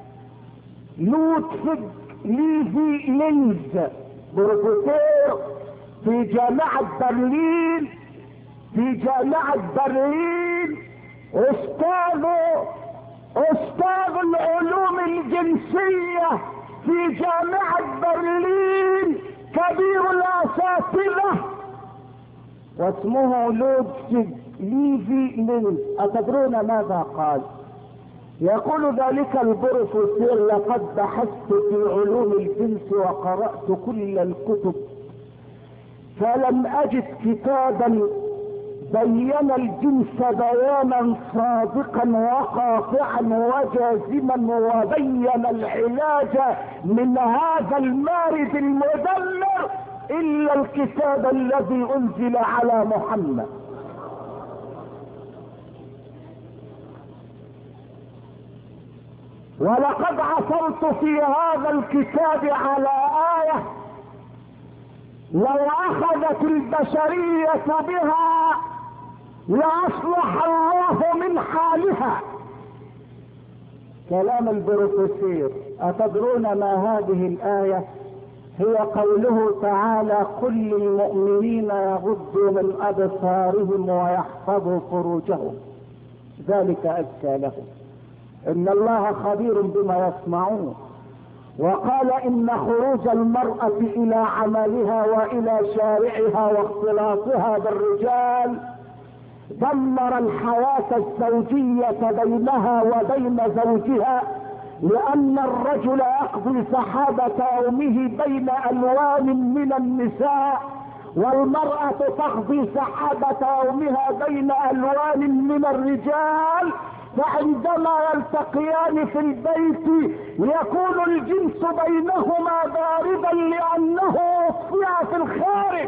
لودفيج ليفي لينز، بروفيسور في جامعة برلين في جامعة برلين استاذ استاذ العلوم الجنسية في جامعة برلين، كبير الاساتذة، واسمه لودفيج ليفي لينز. اتدرون ماذا قال؟ يقول ذلك البروفيسور: لقد بحثت في علوم الجنس وقرأت كل الكتب فلم اجد كتابا بين الجنس بيانا صادقا وقاطعا وجازما وبين العلاج من هذا المارد المدمر الا الكتاب الذي انزل على محمد. ولقد عثرت في هذا الكتاب على آية لو اخذت البشرية بها لاصلح الله من حالها. كلام البروفيسور. اتدرون ما هذه الآية؟ هي قوله تعالى: قل للمؤمنين يغضوا من ابصارهم ويحفظوا فروجهم ذلك ازكى لهم ان الله خبير بما يصنعون. وقال: ان خروج المرأة الى عملها والى شارعها واختلاطها بالرجال دمر الحياة الزوجية بينها وبين زوجها، لان الرجل يقضي سحابة يومه بين الوان من النساء، والمرأة تقضي سحابة يومها بين الوان من الرجال، فعندما يلتقيان في البيت يكون الجنس بينهما باردا لانه اطفئ في الخارج.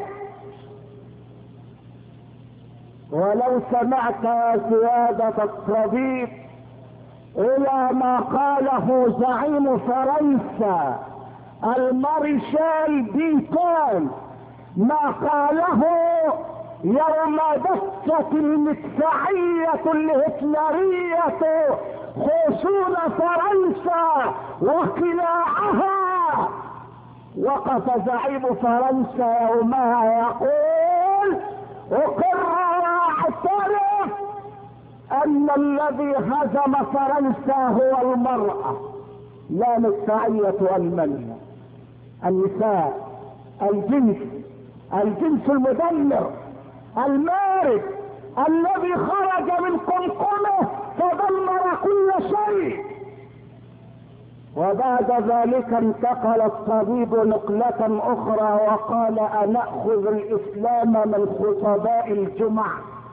ولو سمعت يا سيادة الطبيب الى ما قاله زعيم فرنسا المارشال بيتون، ما قاله يوم دست المدفعية الهتلرية خصول فرنسا وقلاعها، وقف زعيم فرنسا يومها يقول: اقر واعترف ان الذي هزم فرنسا هو المرأة لا مدفعية المنية. النساء، الجنس الجنس المدمر المارد الذي خرج من قمقمه فدمر كل شيء. وبعد ذلك انتقل الطبيب نقلة اخرى وقال: انأخذ الاسلام من خطباء الجمع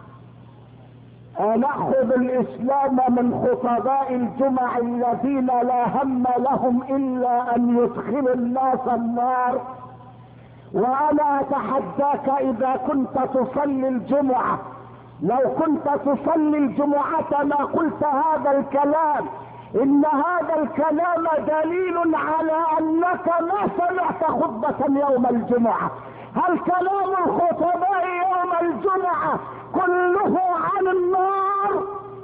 انأخذ الاسلام من خطباء الجمع الذين لا هم لهم الا ان يدخلوا الناس النار. وانا اتحداك اذا كنت تصلي الجمعة، لو كنت تصلي الجمعة ما قلت هذا الكلام. ان هذا الكلام دليل على انك ما سمعت خطبة يوم الجمعة. هل كلام الخطباء يوم الجمعة كله عن النار؟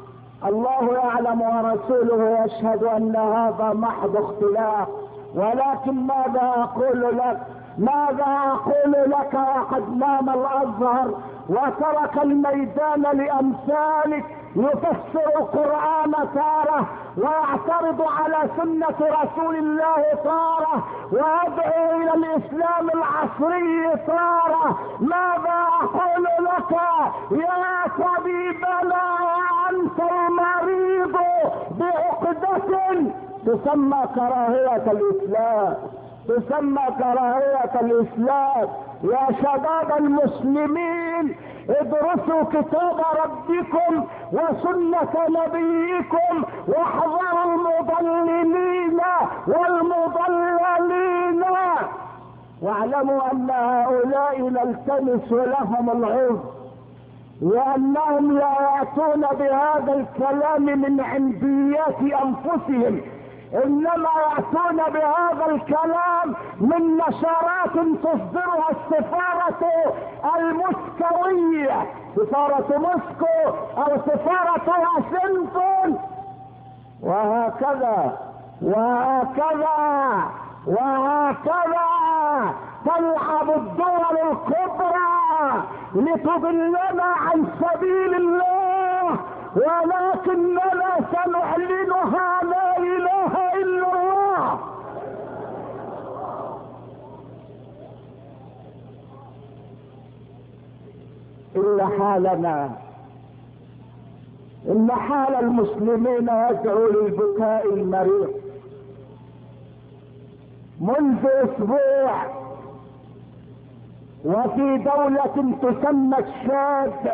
الله يعلم ورسوله يشهد ان هذا محض اختلاف. ولكن ماذا اقول لك ماذا اقول لك وقد نام الازهر وترك الميدان لامثالك يفسر القرآن تارة ويعترض على سنة رسول الله تارة ويدعو الى الاسلام العصري تارة. ماذا اقول لك يا طبيبنا وانت المريض بعقدة تسمى كراهية الاسلام تسمى كراهية الاسلام. يا شباب المسلمين ادرسوا كتاب ربكم وسنة نبيكم واحذروا المضللين والمضللين واعلموا ان هؤلاء نلتمس لهم العذر لانهم لا يأتون بهذا الكلام من عنديات انفسهم، انما يأتون بهذا الكلام من نشرات تصدرها السفارة الموسكوية، سفارة موسكو او سفارة واشنطن، وهكذا وهكذا وهكذا تلعب الدول الكبرى لتضلنا عن سبيل الله، ولكننا سنعلنها لا اله الا الله. ان حالنا ان حال المسلمين يدعو للبكاء المريض. منذ اسبوع وفي دولة تسمى الشاد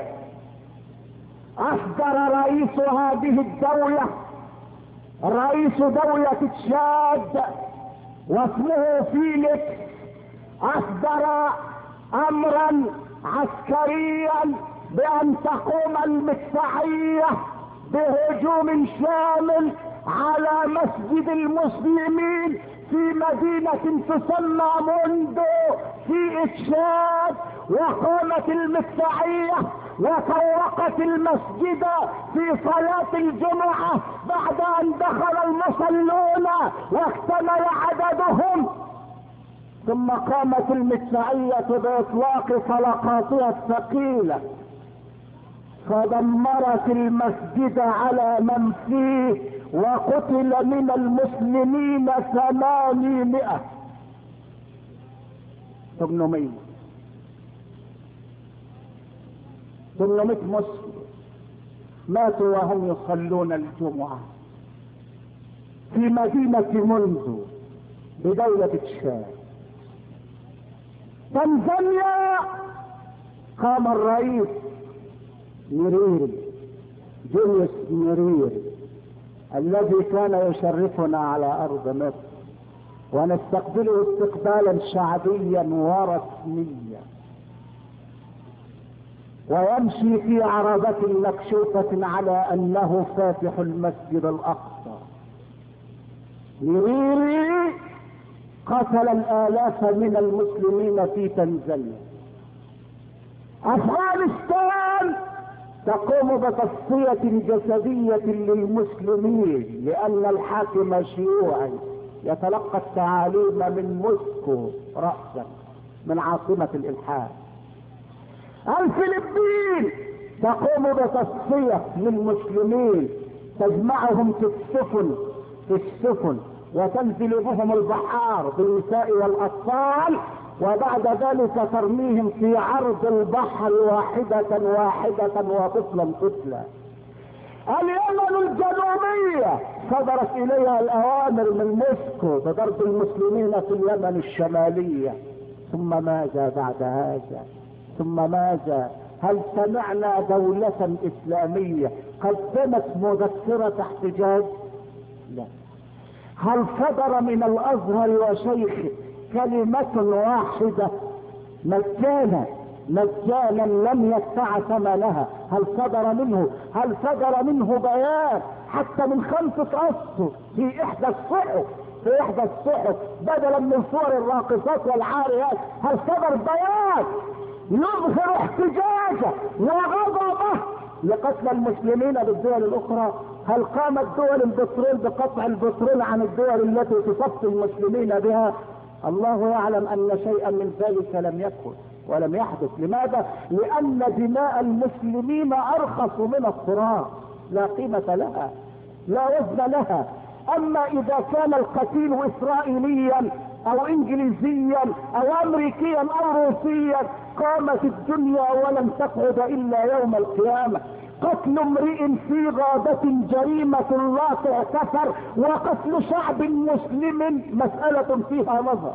اصدر رئيس هذه الدولة رئيس دولة الشاد واسمه فيليكس اصدر امرا عسكريا بان تقوم المدفعية بهجوم شامل على مسجد المسلمين في مدينة تسمى موندو في الشاد. وقامت المدفعية وطوقت المسجد في صلاة الجمعة بعد ان دخل المصلون واكتمل عددهم، ثم قامت المدفعية باطلاق طلقاتها الثقيلة فدمرت المسجد على من فيه وقتل من المسلمين ثمانمائة ثمانمائة ثمانمائة مسلم ماتوا وهم يصلون الجمعة في مدينة موندو بدولة الشام. تنزانيا قام الرئيس نيريري جوليوس نيريري الذي كان يشرفنا على ارض مصر ونستقبله استقبالا شعبيا ورسميا، ويمشي في عربة مكشوفة على انه فاتح المسجد الاقصى. نيريري قتل الالاف من المسلمين في تنزانيا. افغانستان تقوم بتصفية جسدية للمسلمين لان الحاكم شيوعي يتلقى التعاليم من موسكو رأسا من عاصمة الالحاد. الفلبين تقوم بتصفية للمسلمين تجمعهم في السفن في السفن وتنزل بهم البحار بالنساء والاطفال وبعد ذلك ترميهم في عرض البحر واحدة واحدة وطفلا طفلا. اليمن الجنوبية صدرت اليها الاوامر من موسكو بضرب المسلمين في اليمن الشمالية. ثم ماذا بعد هذا؟ ثم ماذا؟ هل سمعنا دولة اسلامية قدمت مذكرة احتجاج؟ لا. هل صدر من الازهر وشيخه كلمة واحدة مجانا مجانا لم يدفع ثمنها؟ هل صدر منه هل صدر منه بيان حتى من خمسة اسطر في احدى الصحف في احدى الصحف بدلا من صور الراقصات والعاريات؟ هل صدر بيان يظهر احتجاجه وغضبه لقتل المسلمين بالدول الاخرى؟ هل قامت دول البترول بقطع البترول عن الدول التي تصفي المسلمين بها؟ الله يعلم ان شيئا من ذلك لم يكن ولم يحدث. لماذا؟ لان دماء المسلمين ارخص من التراب، لا قيمة لها، لا وزن لها. اما اذا كان القتيل اسرائيليا او انجليزيا او امريكيا او روسيا قامت الدنيا ولن تقعد الا يوم القيامة. قتل امرئ في غابة جريمة لا تغتفر، وقتل شعب مسلم مسألة فيها نظر.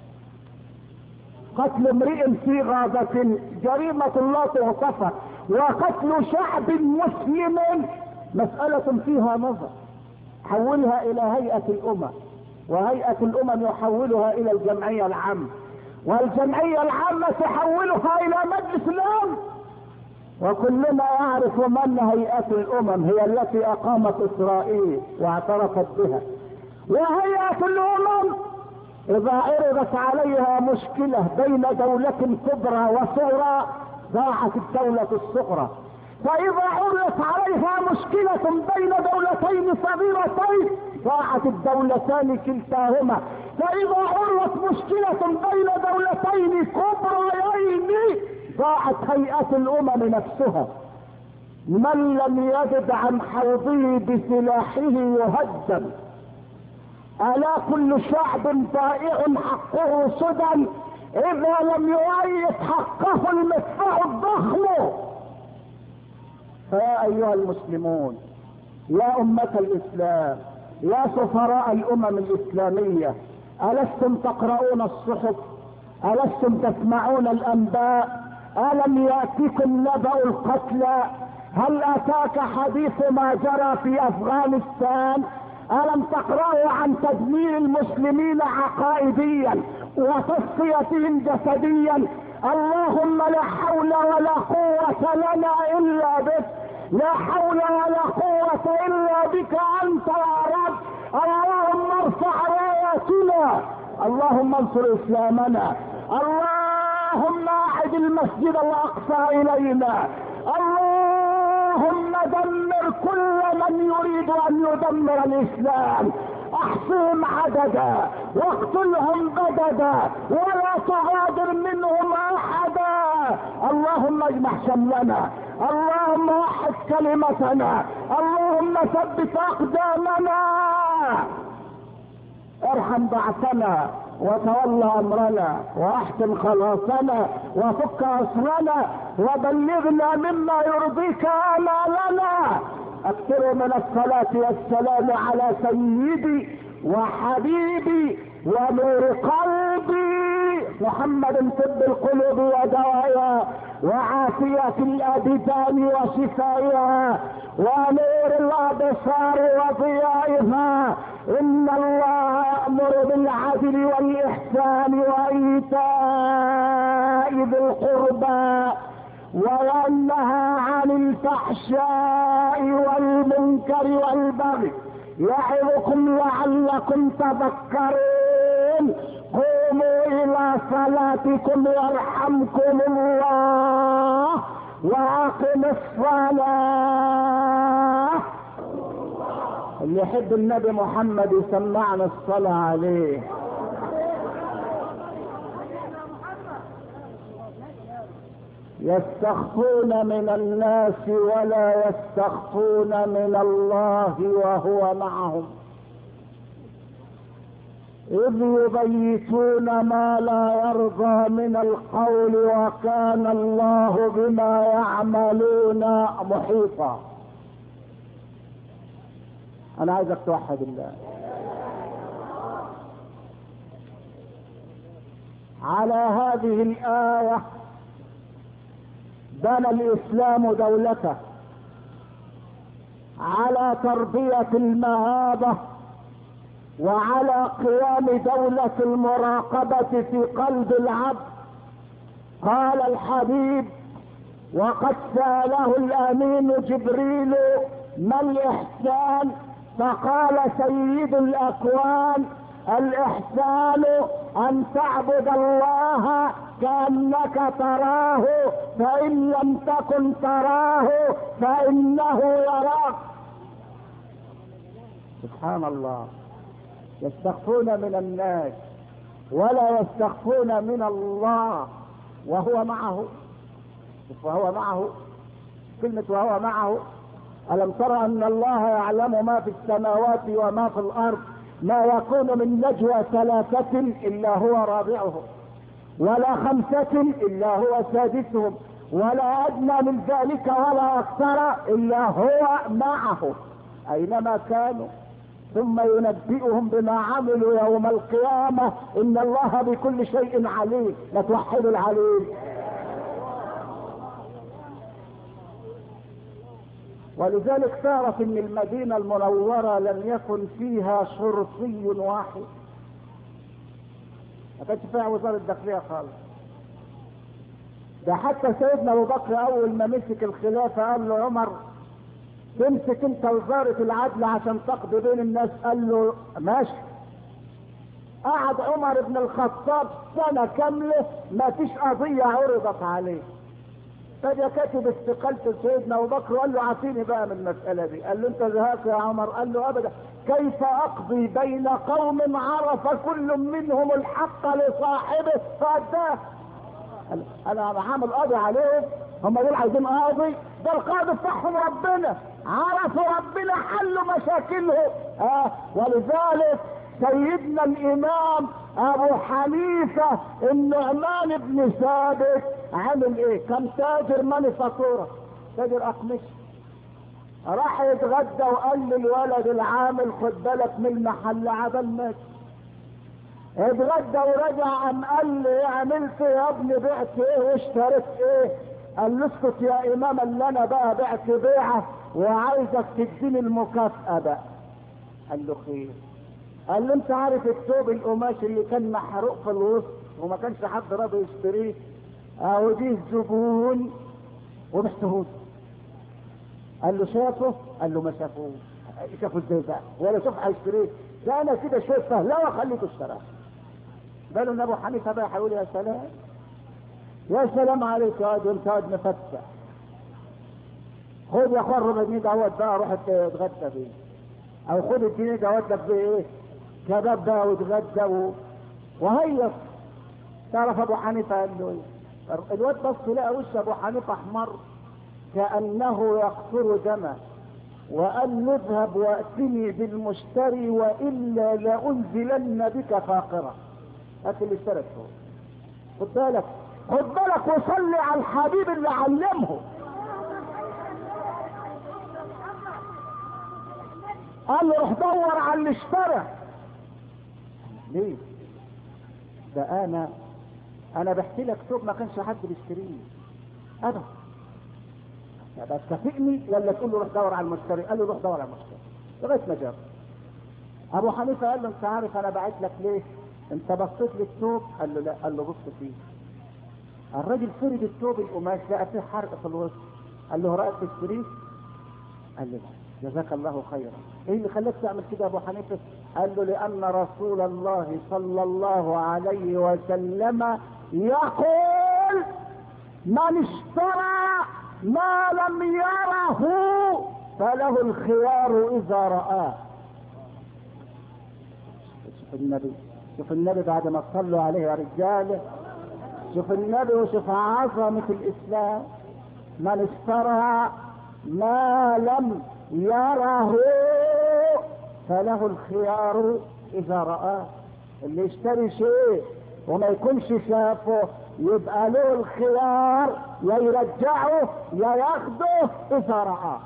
قتل امرئ في غابة جريمة لا تغتفر، وقتل شعب مسلم مسألة فيها نظر. حولها الى هيئة الامم، وهيئة الامم يحولها الى الجمعية العامة، والجمعية العامة تحولها الى مجلس الامن. وكلنا يعرف من هيئة الامم، هي التي اقامت اسرائيل واعترفت بها. وهيئة الامم اذا عرضت عليها مشكلة بين دولة كبرى وصغرى ضاعت الدولة الصغرى، فاذا عرضت عليها مشكلة بين دولتين صغيرتين ضاعت الدولتان كلتاهما، فاذا عرضت مشكلة بين دولتين كبريين ضاعت هيئة الامم نفسها. من لم يجد عن حوضه بسلاحه يهدم. الا كل شعب ضائع حقه سدى اذا لم يؤيد حقه المدفع الضخم. فيا ايها المسلمون، يا امة الاسلام، يا سفراء الامم الاسلامية، الستم تقرؤون الصحف؟ الستم تسمعون الانباء؟ الم ياتكم نبأ القتلى؟ هل اتاك حديث ما جرى في افغانستان؟ الم تقرأوا عن تدمير المسلمين عقائديا وتصفيتهم جسديا؟ اللهم لا حول ولا قوة لنا الا بك، لا حول ولا قوة الا بك انت يا رب. اللهم ارفع راياتنا، اللهم انصر اسلامنا، اللهم اعد المسجد الاقصى الينا، اللهم دمر كل من يريد ان يدمر الاسلام، احصهم عددا واقتلهم بددا ولا تغادر منهم احدا. اللهم اجمع شملنا، اللهم وحد كلمتنا، اللهم ثبت اقدامنا، ارحم ضعفنا وتولى امرنا واحسن خلاصنا وفك اسرنا وبلغنا مما يرضيك امالنا. اكثروا من الصلاة والسلام على سيدي وحبيبي ونور قلبي محمد، طب القلوب ودوائها وعافية الابدان وشفائها ونور الابصار وضيائها. ان الله يأمر بالعدل والاحسان وايتاء ذي القربى وينهى عن الفحشاء والمنكر والبغي يعظكم لعلكم تذكرون. قوموا الى صلاتكم يرحمكم الله واقم الصلاة. اللي يحب النبي محمد يسمعنا الصلاة عليه. يستخفون من الناس ولا يستخفون من الله وهو معهم إذ يبيتون ما لا يرضى من القول وكان الله بما يعملون محيطا. أنا عايزك توحد الله. على هذه الآية بنى الإسلام دولته على تربية المهابة وعلى قيام دولة المراقبة في قلب العبد. قال الحبيب وقد سأله الأمين جبريل ما الإحسان؟ فقال سيد الأكوان الإحسان أن تعبد الله كأنك تراه، فإن لم تكن تراه فإنه يراك. سبحان الله. يستخفون من الناس ولا يستخفون من الله وهو معه. وهو معه، كلمة وهو معه. ألم ترى أن الله يعلم ما في السماوات وما في الأرض؟ ما يكون من نجوى ثلاثة إلا هو رابعهم، ولا خمسة إلا هو سادسهم، ولا أدنى من ذلك ولا أكثر إلا هو معه أينما كانوا، ثم ينبئهم بما عملوا يوم القيامة. إن الله بكل شيء عليم. نتوحد العليم. ولذلك تعرف ان المدينة المنورة لم يكن فيها شرطي واحد، ما كانش فيها وزارة الداخلية خالص. ده حتى سيدنا ابو بكر اول ما مسك الخلافة قال له عمر تمسك انت وزارة العدل عشان تقضي بين الناس. قال له ماشي. قعد عمر بن الخطاب سنة كاملة ما فيش قضية عرضت عليه. فجأة كاتب استقالته سيدنا ابو بكر وقال له عافيني بقى من المسألة دي. قال له انت زهقت يا عمر؟ قال له ابدا. كيف اقضي بين قوم عرف كل منهم الحق لصاحبه فاداه؟ انا عامل قاضي عليهم، هم دول عايزين قاضي؟ ده القاضي بتاعهم ربنا، عرفوا ربنا حلوا مشاكلهم. اه ولذلك سيدنا الامام ابو حنيفة النعمان بن ثابت عمل ايه؟ كان تاجر مانيفاتورة، تاجر اقمشة. راح يتغدى وقال للولد العامل خد بالك من المحل عبال مات. اتغدى ورجع قام قال لي عملت يا ابني؟ بعت ايه واشتريت ايه؟ قال له اسكت يا امام اللي انا بقى بعت بيعه وعايزك تديني المكافأة بقى. قال له خير. قال له انت عارف الثوب القماش اللي كان محروق في الوسط وما كانش حد راضي يشتريه؟ اهو دي الزبون ومحتهوش. قال له شافه؟ قال له ما شافوه. شافه ازاي بقى؟ ولا شوف هيشتريه؟ ده انا كده شويه فهلوه خليته اشتراه. قالوا ان ابو حنيفه بقى هيقول يا سلام يا سلام عليك يا واد وانت واد مفتح. خد يا اخوان ربع جنيه دوت بقى روح اتغدى بيه، او خد الجنيه دوت لك بايه؟ كباب بقى واتغدى و... وهيص. تعرف ابو حنيفه قال له ايه؟ الواد بص لقى وش ابو حنيفه احمر كانه يقطر دمه، وقال له اذهب واتني بالمشتري والا لانزلن بك فاقره. هات اللي اشترك فوق. خد بالك خد بالك وصلي على الحبيب اللي علمه. قال له روح دور على اللي اشترى. ليه؟ ده انا انا بحكي لك ثوب ما كانش حد بيشتريه ابدا. يبقى تكافئني ولا تقول له روح دور على المشتري؟ قال له روح دور على المشتري لغايه ما جاب. ابو حنيفه قال له انت عارف انا بعت لك ليه؟ انت بصيت لي الثوب؟ قال له لا. قال له بص فيه. الراجل فرد الثوب القماش لقى فيه حرق في الوسط. قال له رايك تشتريه؟ قال له لا. جزاك الله خيرا. ايه اللي خلاك تعمل كده يا ابو حنيفه؟ قال له لان رسول الله صلى الله عليه وسلم يقول من اشترى ما لم يره فله الخيار اذا رآه. شوف النبي، شوف النبي بعد ما صلوا عليه يا رجاله. شوف النبي وشوف عظمة الاسلام. من اشترى ما لم يره فله الخيار اذا رآه. اللي يشتري شيء وما يكونش شافه يبقى له الخيار، يا يرجعه يا ياخده اذا رآه.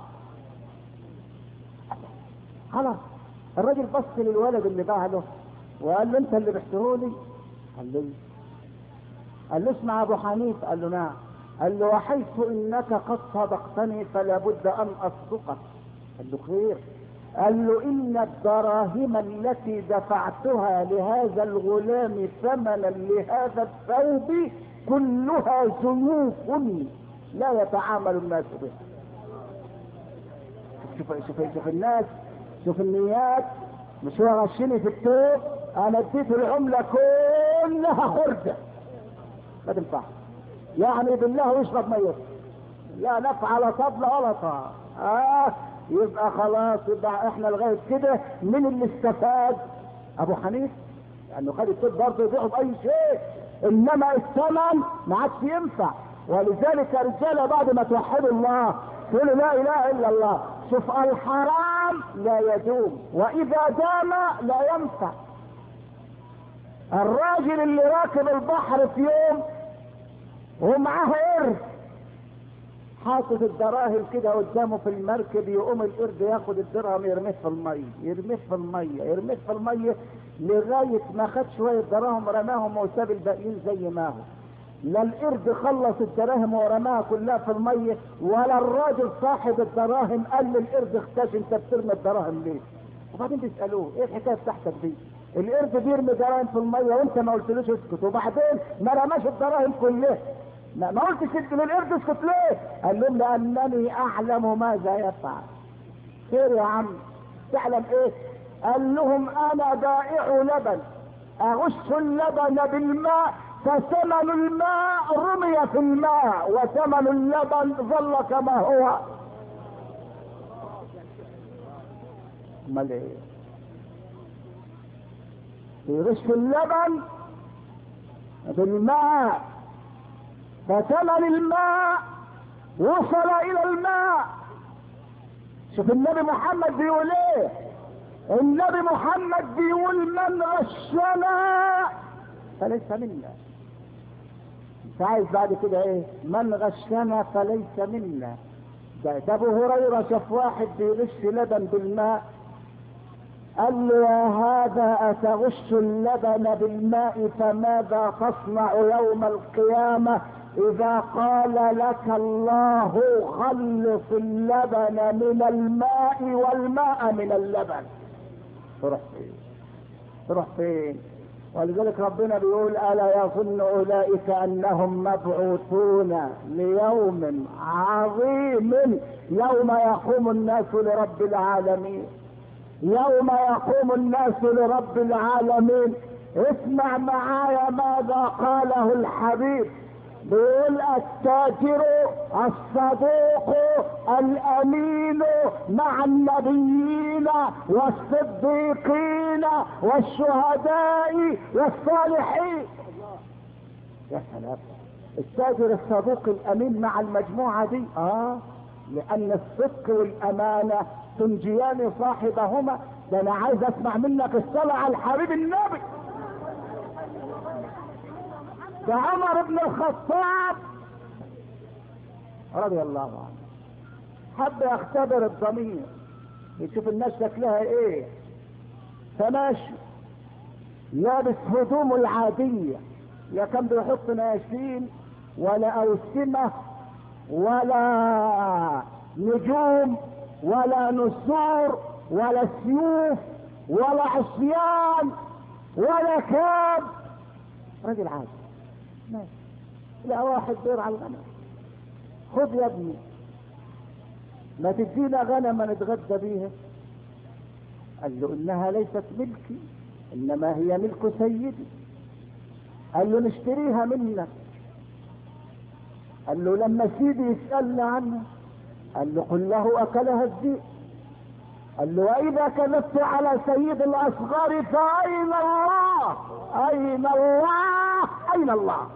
خلاص. الراجل بص للولد اللي باع له وقال له انت اللي بحتهولي؟ قال له قال له اسمع ابو حنيفه. قال له نعم. قال له وحيث انك قد صدقتني فلا بد ان اصدقك. قال له خير. قال له ان الدراهم التي دفعتها لهذا الغلام ثمنا لهذا الثوب كلها زيوف لا يتعامل الناس بها. شوف شوف شوف الناس، شوف النيات. مش هو غشني في الثوب انا اديت العملة كلها خردة، ما تنفع يعني بالله ويشرب ميت، لا نفع لا فضل ولا طاعة. اه يبقى خلاص، يبقى احنا لغاية كده من اللي استفاد؟ ابو حنيفه، لانه خد الطب برضه يبيعه باي شيء، انما الثمن ما عادش ينفع. ولذلك يا رجاله بعد ما توحدوا الله تقولوا لا اله الا الله، شوف الحرام لا يدوم واذا دام لا ينفع. الراجل اللي راكب البحر في يوم ومعاه قرد، حاطط الدراهم كده قدامه في المركب، يقوم القرد ياخد الدرهم يرميه في الميه، يرميه في الميه، يرميه في الميه لغايه ما خد شويه دراهم رماهم وساب الباقيين زي ما هو. لا القرد خلص الدراهم ورماها كلها في الميه، ولا الراجل صاحب الدراهم قال للقرد اختش انت بترمي الدراهم ليه؟ وبعدين بيسالوه ايه الحكايه بتاعتك دي؟ القرد بيرمي دراهم في الميه وانت ما قلتلوش اسكت، وبعدين ما رماش الدراهم كلها. ما ما قلتش انت للقرد اسكت ليه؟ قال لهم لانني اعلم ماذا يفعل. خير يا عم، تعلم ايه؟ قال لهم انا بائع لبن، اغش اللبن بالماء فثمن الماء رمي في الماء وثمن اللبن ظل كما هو. امال ايه؟ يغش اللبن بالماء فثمن الماء وصل الى الماء. شوف النبي محمد بيقول ايه؟ النبي محمد بيقول من غشنا فليس منا. انت عايز بعد كده ايه؟ من غشنا فليس منا. ده, ده ابو هريره شاف واحد بيغش لبن بالماء، قال له يا هذا اتغش اللبن بالماء فماذا تصنع يوم القيامه اذا قال لك الله خلص اللبن من الماء والماء من اللبن؟ تروح فين؟ تروح فين؟ ولذلك ربنا بيقول الا يظن اولئك انهم مبعوثون ليوم عظيم يوم يقوم الناس لرب العالمين. يوم يقوم الناس لرب العالمين. اسمع معايا ماذا قاله الحبيب، بيقول التاجر الصدوق الامين مع النبيين والصديقين والشهداء والصالحين. يا سلام، التاجر الصدوق الامين مع المجموعه دي، اه لان الصدق والامانه تنجيان صاحبهما. ده انا عايز اسمع منك الصلاه على الحبيب النبي. ده عمر بن الخطاب رضي الله عنه حب يختبر الضمير، يشوف الناس شكلها ايه، فماشي لابس هدومه العادية، لا كان بيحط ناشين ولا أوسمة ولا نجوم ولا نسور ولا سيوف ولا عصيان ولا كاب، راجل عادي ماشي. لا واحد بيرعى الغنم، خذ يا ابني ما تدينا غنم نتغدى بيها. قال له انها ليست ملكي انما هي ملك سيدي. قال له نشتريها منك. قال له لما سيدي يسألنا عنها. قال له قل له اكلها الذئب. قال له واذا كذبت على سيد الاصغار فاين الله؟ اين الله؟ اين الله؟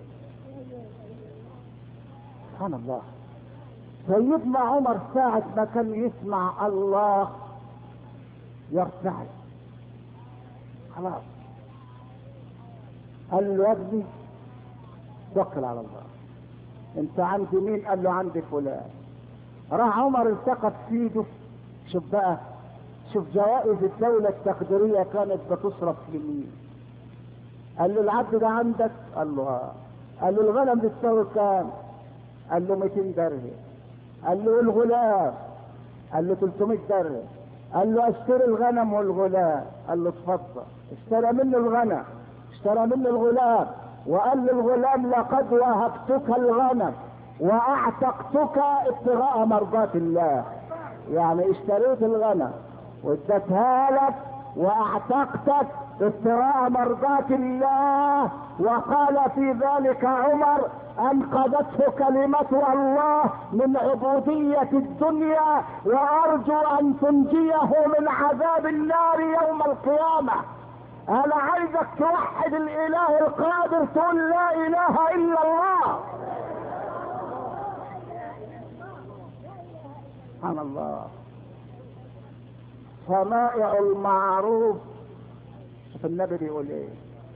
سبحان الله. سيدنا عمر ساعة ما كان يسمع الله يرتعد خلاص. قال له يا ابني توكل على الله، انت عند مين؟ قال له عند فلان. راح عمر التقط في ايده. شوف بقى، شوف جوائز الدولة التقديرية كانت بتصرف لمين. قال له العبد ده عندك؟ قال له اه. قال له الغنم بتساوي كام؟ قال له مئتين درهم. قال له الغلام؟ قال له ثلاثمائة درهم. قال له اشتري الغنم والغلام. قال له اتفضل. اشترى منه الغنم، اشترى منه الغلام، وقال للغلام لقد وهبتك الغنم واعتقتك ابتغاء مرضات الله. يعني اشتريت الغنم واديتها لك واعتقتك ابتغاء مرضات الله. وقال في ذلك عمر: انقذته كلمة الله من عبودية الدنيا، وارجو ان تنجيه من عذاب النار يوم القيامة. انا عايزك توحد الاله القادر، تقول لا اله الا الله. سبحان الله. صنائع المعروف، شوف النبي بيقول ايه: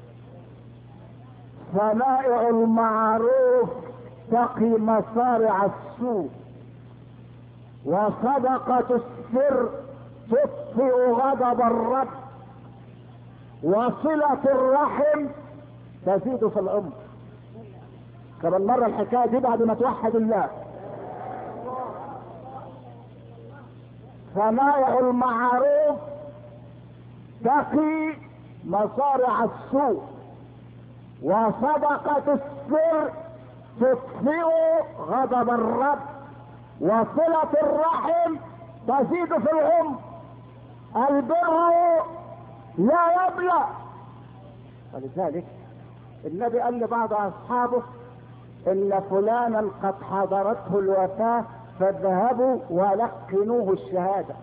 صنائع المعروف تقي مصارع السوء، وصدقة السر تطفئ غضب الرب، وصلة الرحم تزيد في العمر. كمان مرة الحكاية دي بعد ما توحد الله. صنائع المعروف تقي مصارع السوء، وصدقة السر تطفئ غضب الرب، وصلة الرحم تزيد في العمر. البر لا يبلى. ولذلك النبي قال لبعض اصحابه: ان فلانا قد حضرته الوفاة فاذهبوا ولقنوه الشهادة.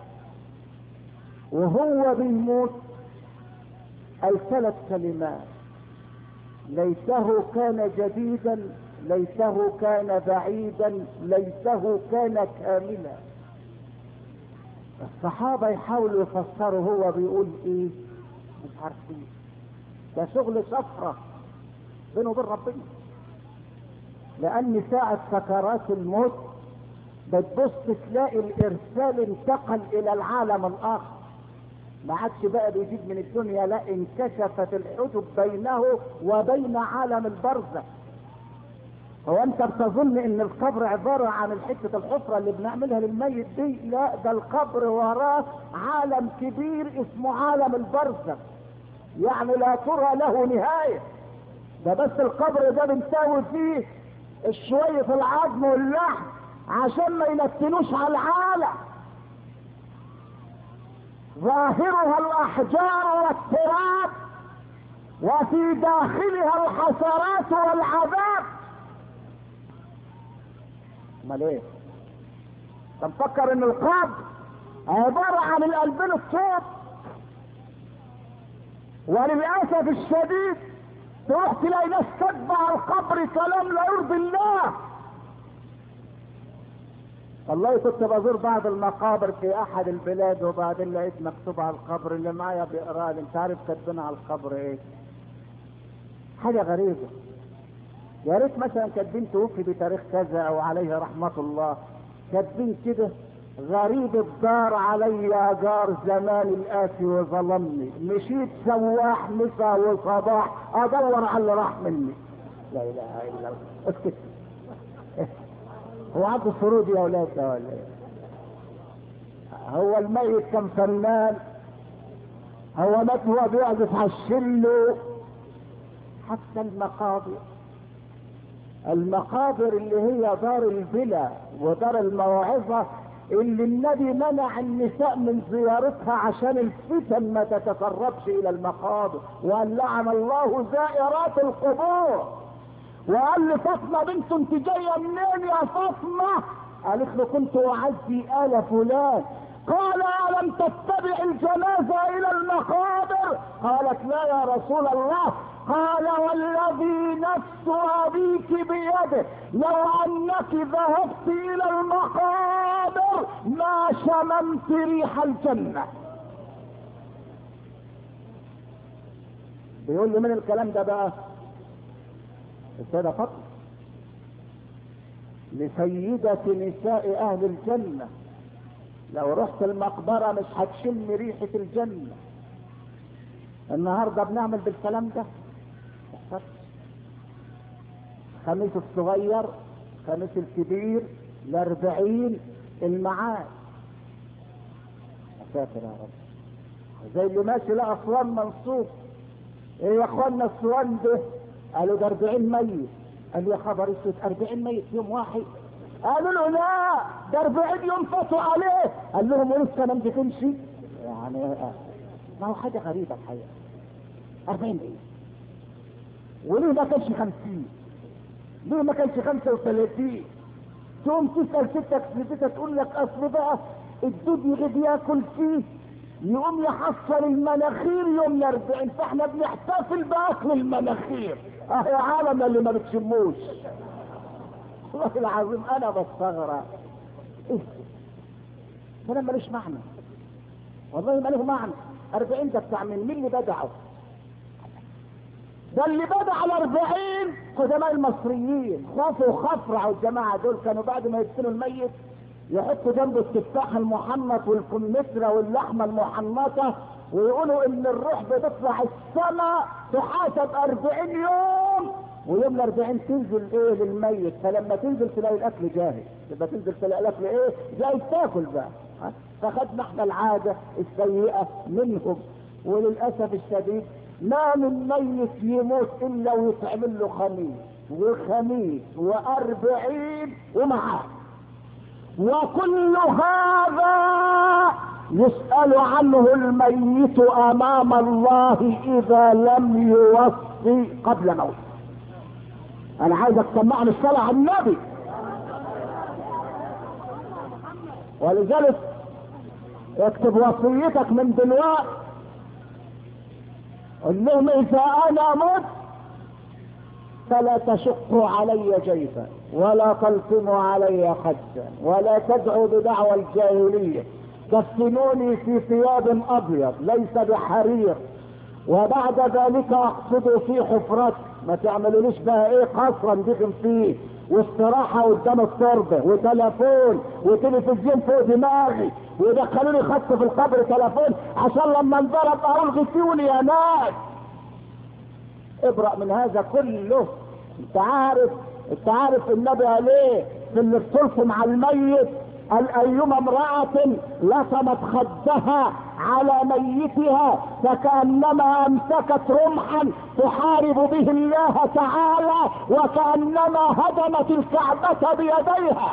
وهو بيموت الثلاث كلمات: ليته كان جديدا، ليته كان بعيدا، ليته كان كاملا. الصحابة يحاولوا يفسروا هو بيقول ايه، مش عارفين. ده شغل شفرة بينه وبين ربنا، لان ساعة سكرات الموت بتبص تلاقي الارسال انتقل الى العالم الاخر، ما عادش بقى بيجيب من الدنيا، لا انكشفت الحجب بينه وبين عالم البرزخ. هو انت بتظن ان القبر عبارة عن الحتة الحفرة اللي بنعملها للميت دي؟ لا، ده القبر وراه عالم كبير اسمه عالم البرزخ، يعني لا ترى له نهاية. ده بس القبر ده بنساوي فيه شوية العظم واللحم عشان ما ينتنوش على العالم. ظاهرها الاحجار والتراب، وفي داخلها الحسرات والعذاب. امال ايه؟ تفكر ان القبر عبارة عن القلبين الصوت. وللاسف الشديد تروح تلاقي ناس تتبع القبر كلام لا يرضي الله. والله كنت بزور بعض المقابر في احد البلاد، وبعدين لقيت مكتوب على القبر اللي معايا بيقرا لي: انت عارف كاتبين على القبر ايه؟ حاجه غريبه. يا ريت مثلا كاتبين توفي بتاريخ كذا او عليه رحمه الله، كاتبين كده: غريب الدار علي جار زمان الآتي وظلمني، مشيت سواح مسا وصباح ادور على اللي راح مني. لا اله الا الله. اسكت. هو عبد الفروض يا اولاد ده ولا ايه؟ هو الميت كان فنان؟ هو مات هو بيعزف على الشلو؟ حتى المقابر، المقابر اللي هي دار البلا ودار الموعظة اللي النبي منع النساء من زيارتها عشان الفتن ما تتسربش الى المقابر، وقال: لعن الله زائرات القبور. وقال لفاطمة بنته: انت جايه منين يا فاطمة؟ قالت له: كنت اعزي ال فلان. قال: الم تتبع الجنازة الى المقابر؟ قالت: لا يا رسول الله. قال: والذي نفس ابيك بيده لو انك ذهبت الى المقابر ما شممت ريح الجنة. بيقول لي من الكلام ده بقى السيدة فاطمة لسيدة نساء اهل الجنة: لو رحت المقبرة مش هتشم ريحة الجنة. النهاردة بنعمل بالكلام ده. خميس الصغير، خميس الكبير، الاربعين، المعاد. اسافر يا رب. زي اللي ماشي لقى اسوان منصوب: ايه يا اخوانا الاسوان ده؟ قالوا: ده اربعين ميت. قال يا خبر اسود، اربعين ميت يوم واحد؟ قالوا له: لا، ده اربعين يوم فاتوا عليه. قال لهم: ولسه ما نجيتمش؟ يعني ما هو حاجه غريبه الحقيقه. أربعين ايه؟ وليه ما كانش خمسين؟ ليه ما كانش خمسة وثلاثين؟ تقوم تسأل ستك ستك تقول لك اصل بقى الدود يغيب ياكل فيه يقوم يحصل المناخير يوم الاربعين، فاحنا بنحتفل باكل المناخير. اه يا عالم اللي ما بتشموش. والله العظيم انا بستغرب. ايه كلام مالوش معنى، والله ما له معنى. أربعين ده بتاع مين؟ مين اللي بدعه؟ ده اللي بدع الأربعين قدماء المصريين. خافوا وخفرعوا الجماعة دول، كانوا بعد ما يدفنوا الميت يحطوا جنبه التفاح المحنط والكمثرى واللحمة المحنطة ويقولوا ان الروح بتطلع السماء تحاسب أربعين يوم، ويوم الأربعين تنزل ايه للميت، فلما تنزل تلاقي الاكل جاهز، يبقى تنزل تلاقي الاكل ايه جاهز تاكل بقى. فخدنا احنا العادة السيئة منهم، وللأسف الشديد ما من ميت يموت الا ويتعمل له خميس وخميس وأربعين ومعاه، وكل هذا يسأل عنه الميت امام الله اذا لم يوصي قبل موته. انا عايزك تسمعني الصلاة على النبي. ولذلك اكتب وصيتك من دلوقتي، قل لهم اذا انا مت فلا تشقوا علي جيفا ولا تلطموا علي خدا ولا تدعوا بدعوى الجاهلية، كفنوني في ثياب ابيض ليس بحرير، وبعد ذلك اقصدوا في حفرتي، ما تعملوليش بقى ايه قصرا دخن فيه واستراحة قدام التربة وتلفون وتلفزيون فوق دماغي ويدخلوني خط في القبر تلفون عشان لما انضرب اقول غسيوني يا ناس. ابرأ من هذا كله. انت عارف انت عارف النبي قال ايه في اللي بتلقم على الميت؟ قال ايما امرأة لطمت خدها على ميتها فكأنما امسكت رمحا تحارب به الله تعالى وكأنما هدمت الكعبة بيديها.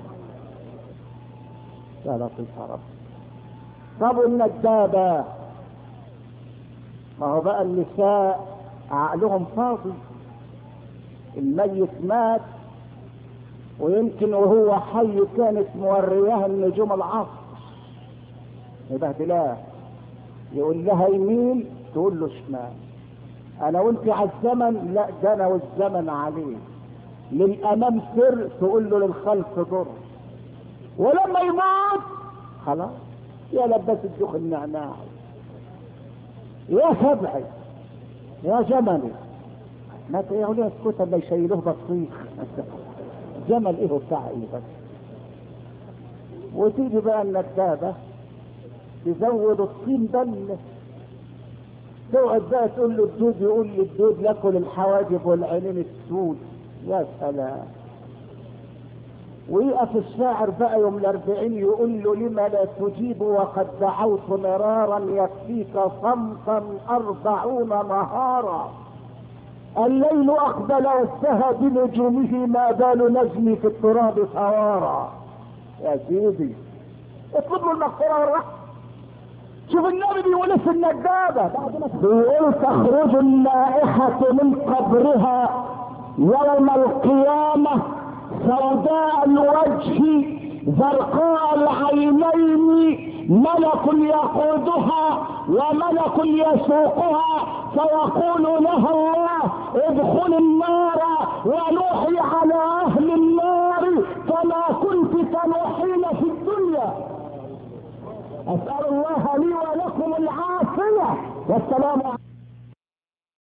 يا لطيف يا رب. طب الندابة، ما هو بقى النساء عقلهم فاضي، الميت مات ويمكن وهو حي كانت مورياه النجوم العصر يبهدلاه، يقول لها يمين تقول له شمال، انا وانت على الزمن، لا ده انا والزمن عليه، للامام سر تقول له للخلف ضر، ولما يموت خلاص يا لبس الدخ النعناع يا سبعي يا جملي، ما تقولوا لي اسكت الا يشيلوه بطيخ جمل ايه بتاع ايه بس. وتيجي بقى الندابه تزود الطين بله، تقعد بقى تقول له الدود، يقول لي الدود لكل الحواجب والعينين السود، يا سلام. ويقف الشاعر بقى يوم الاربعين يقول له لما لا تجيب وقد دعوت مرارا يكفيك صمتا اربعون نهارا، الليل اقبل وازدهى بنجومه ما بال نجمي في التراب ثوارا. يا سيدي اطلب له المغفره والرحمه. شوف النبي بيقول في الندابه بيقول تخرج النائحه من قبرها يوم القيامه سوداء الوجه زرقاء العينين، ملك يقودها وملك يسوقها فيقول لها الله ادخل النار ونوحي على اهل النار كما كنت تنوحين في الدنيا. اسال الله لي ولكم العافيه والسلام عليكم.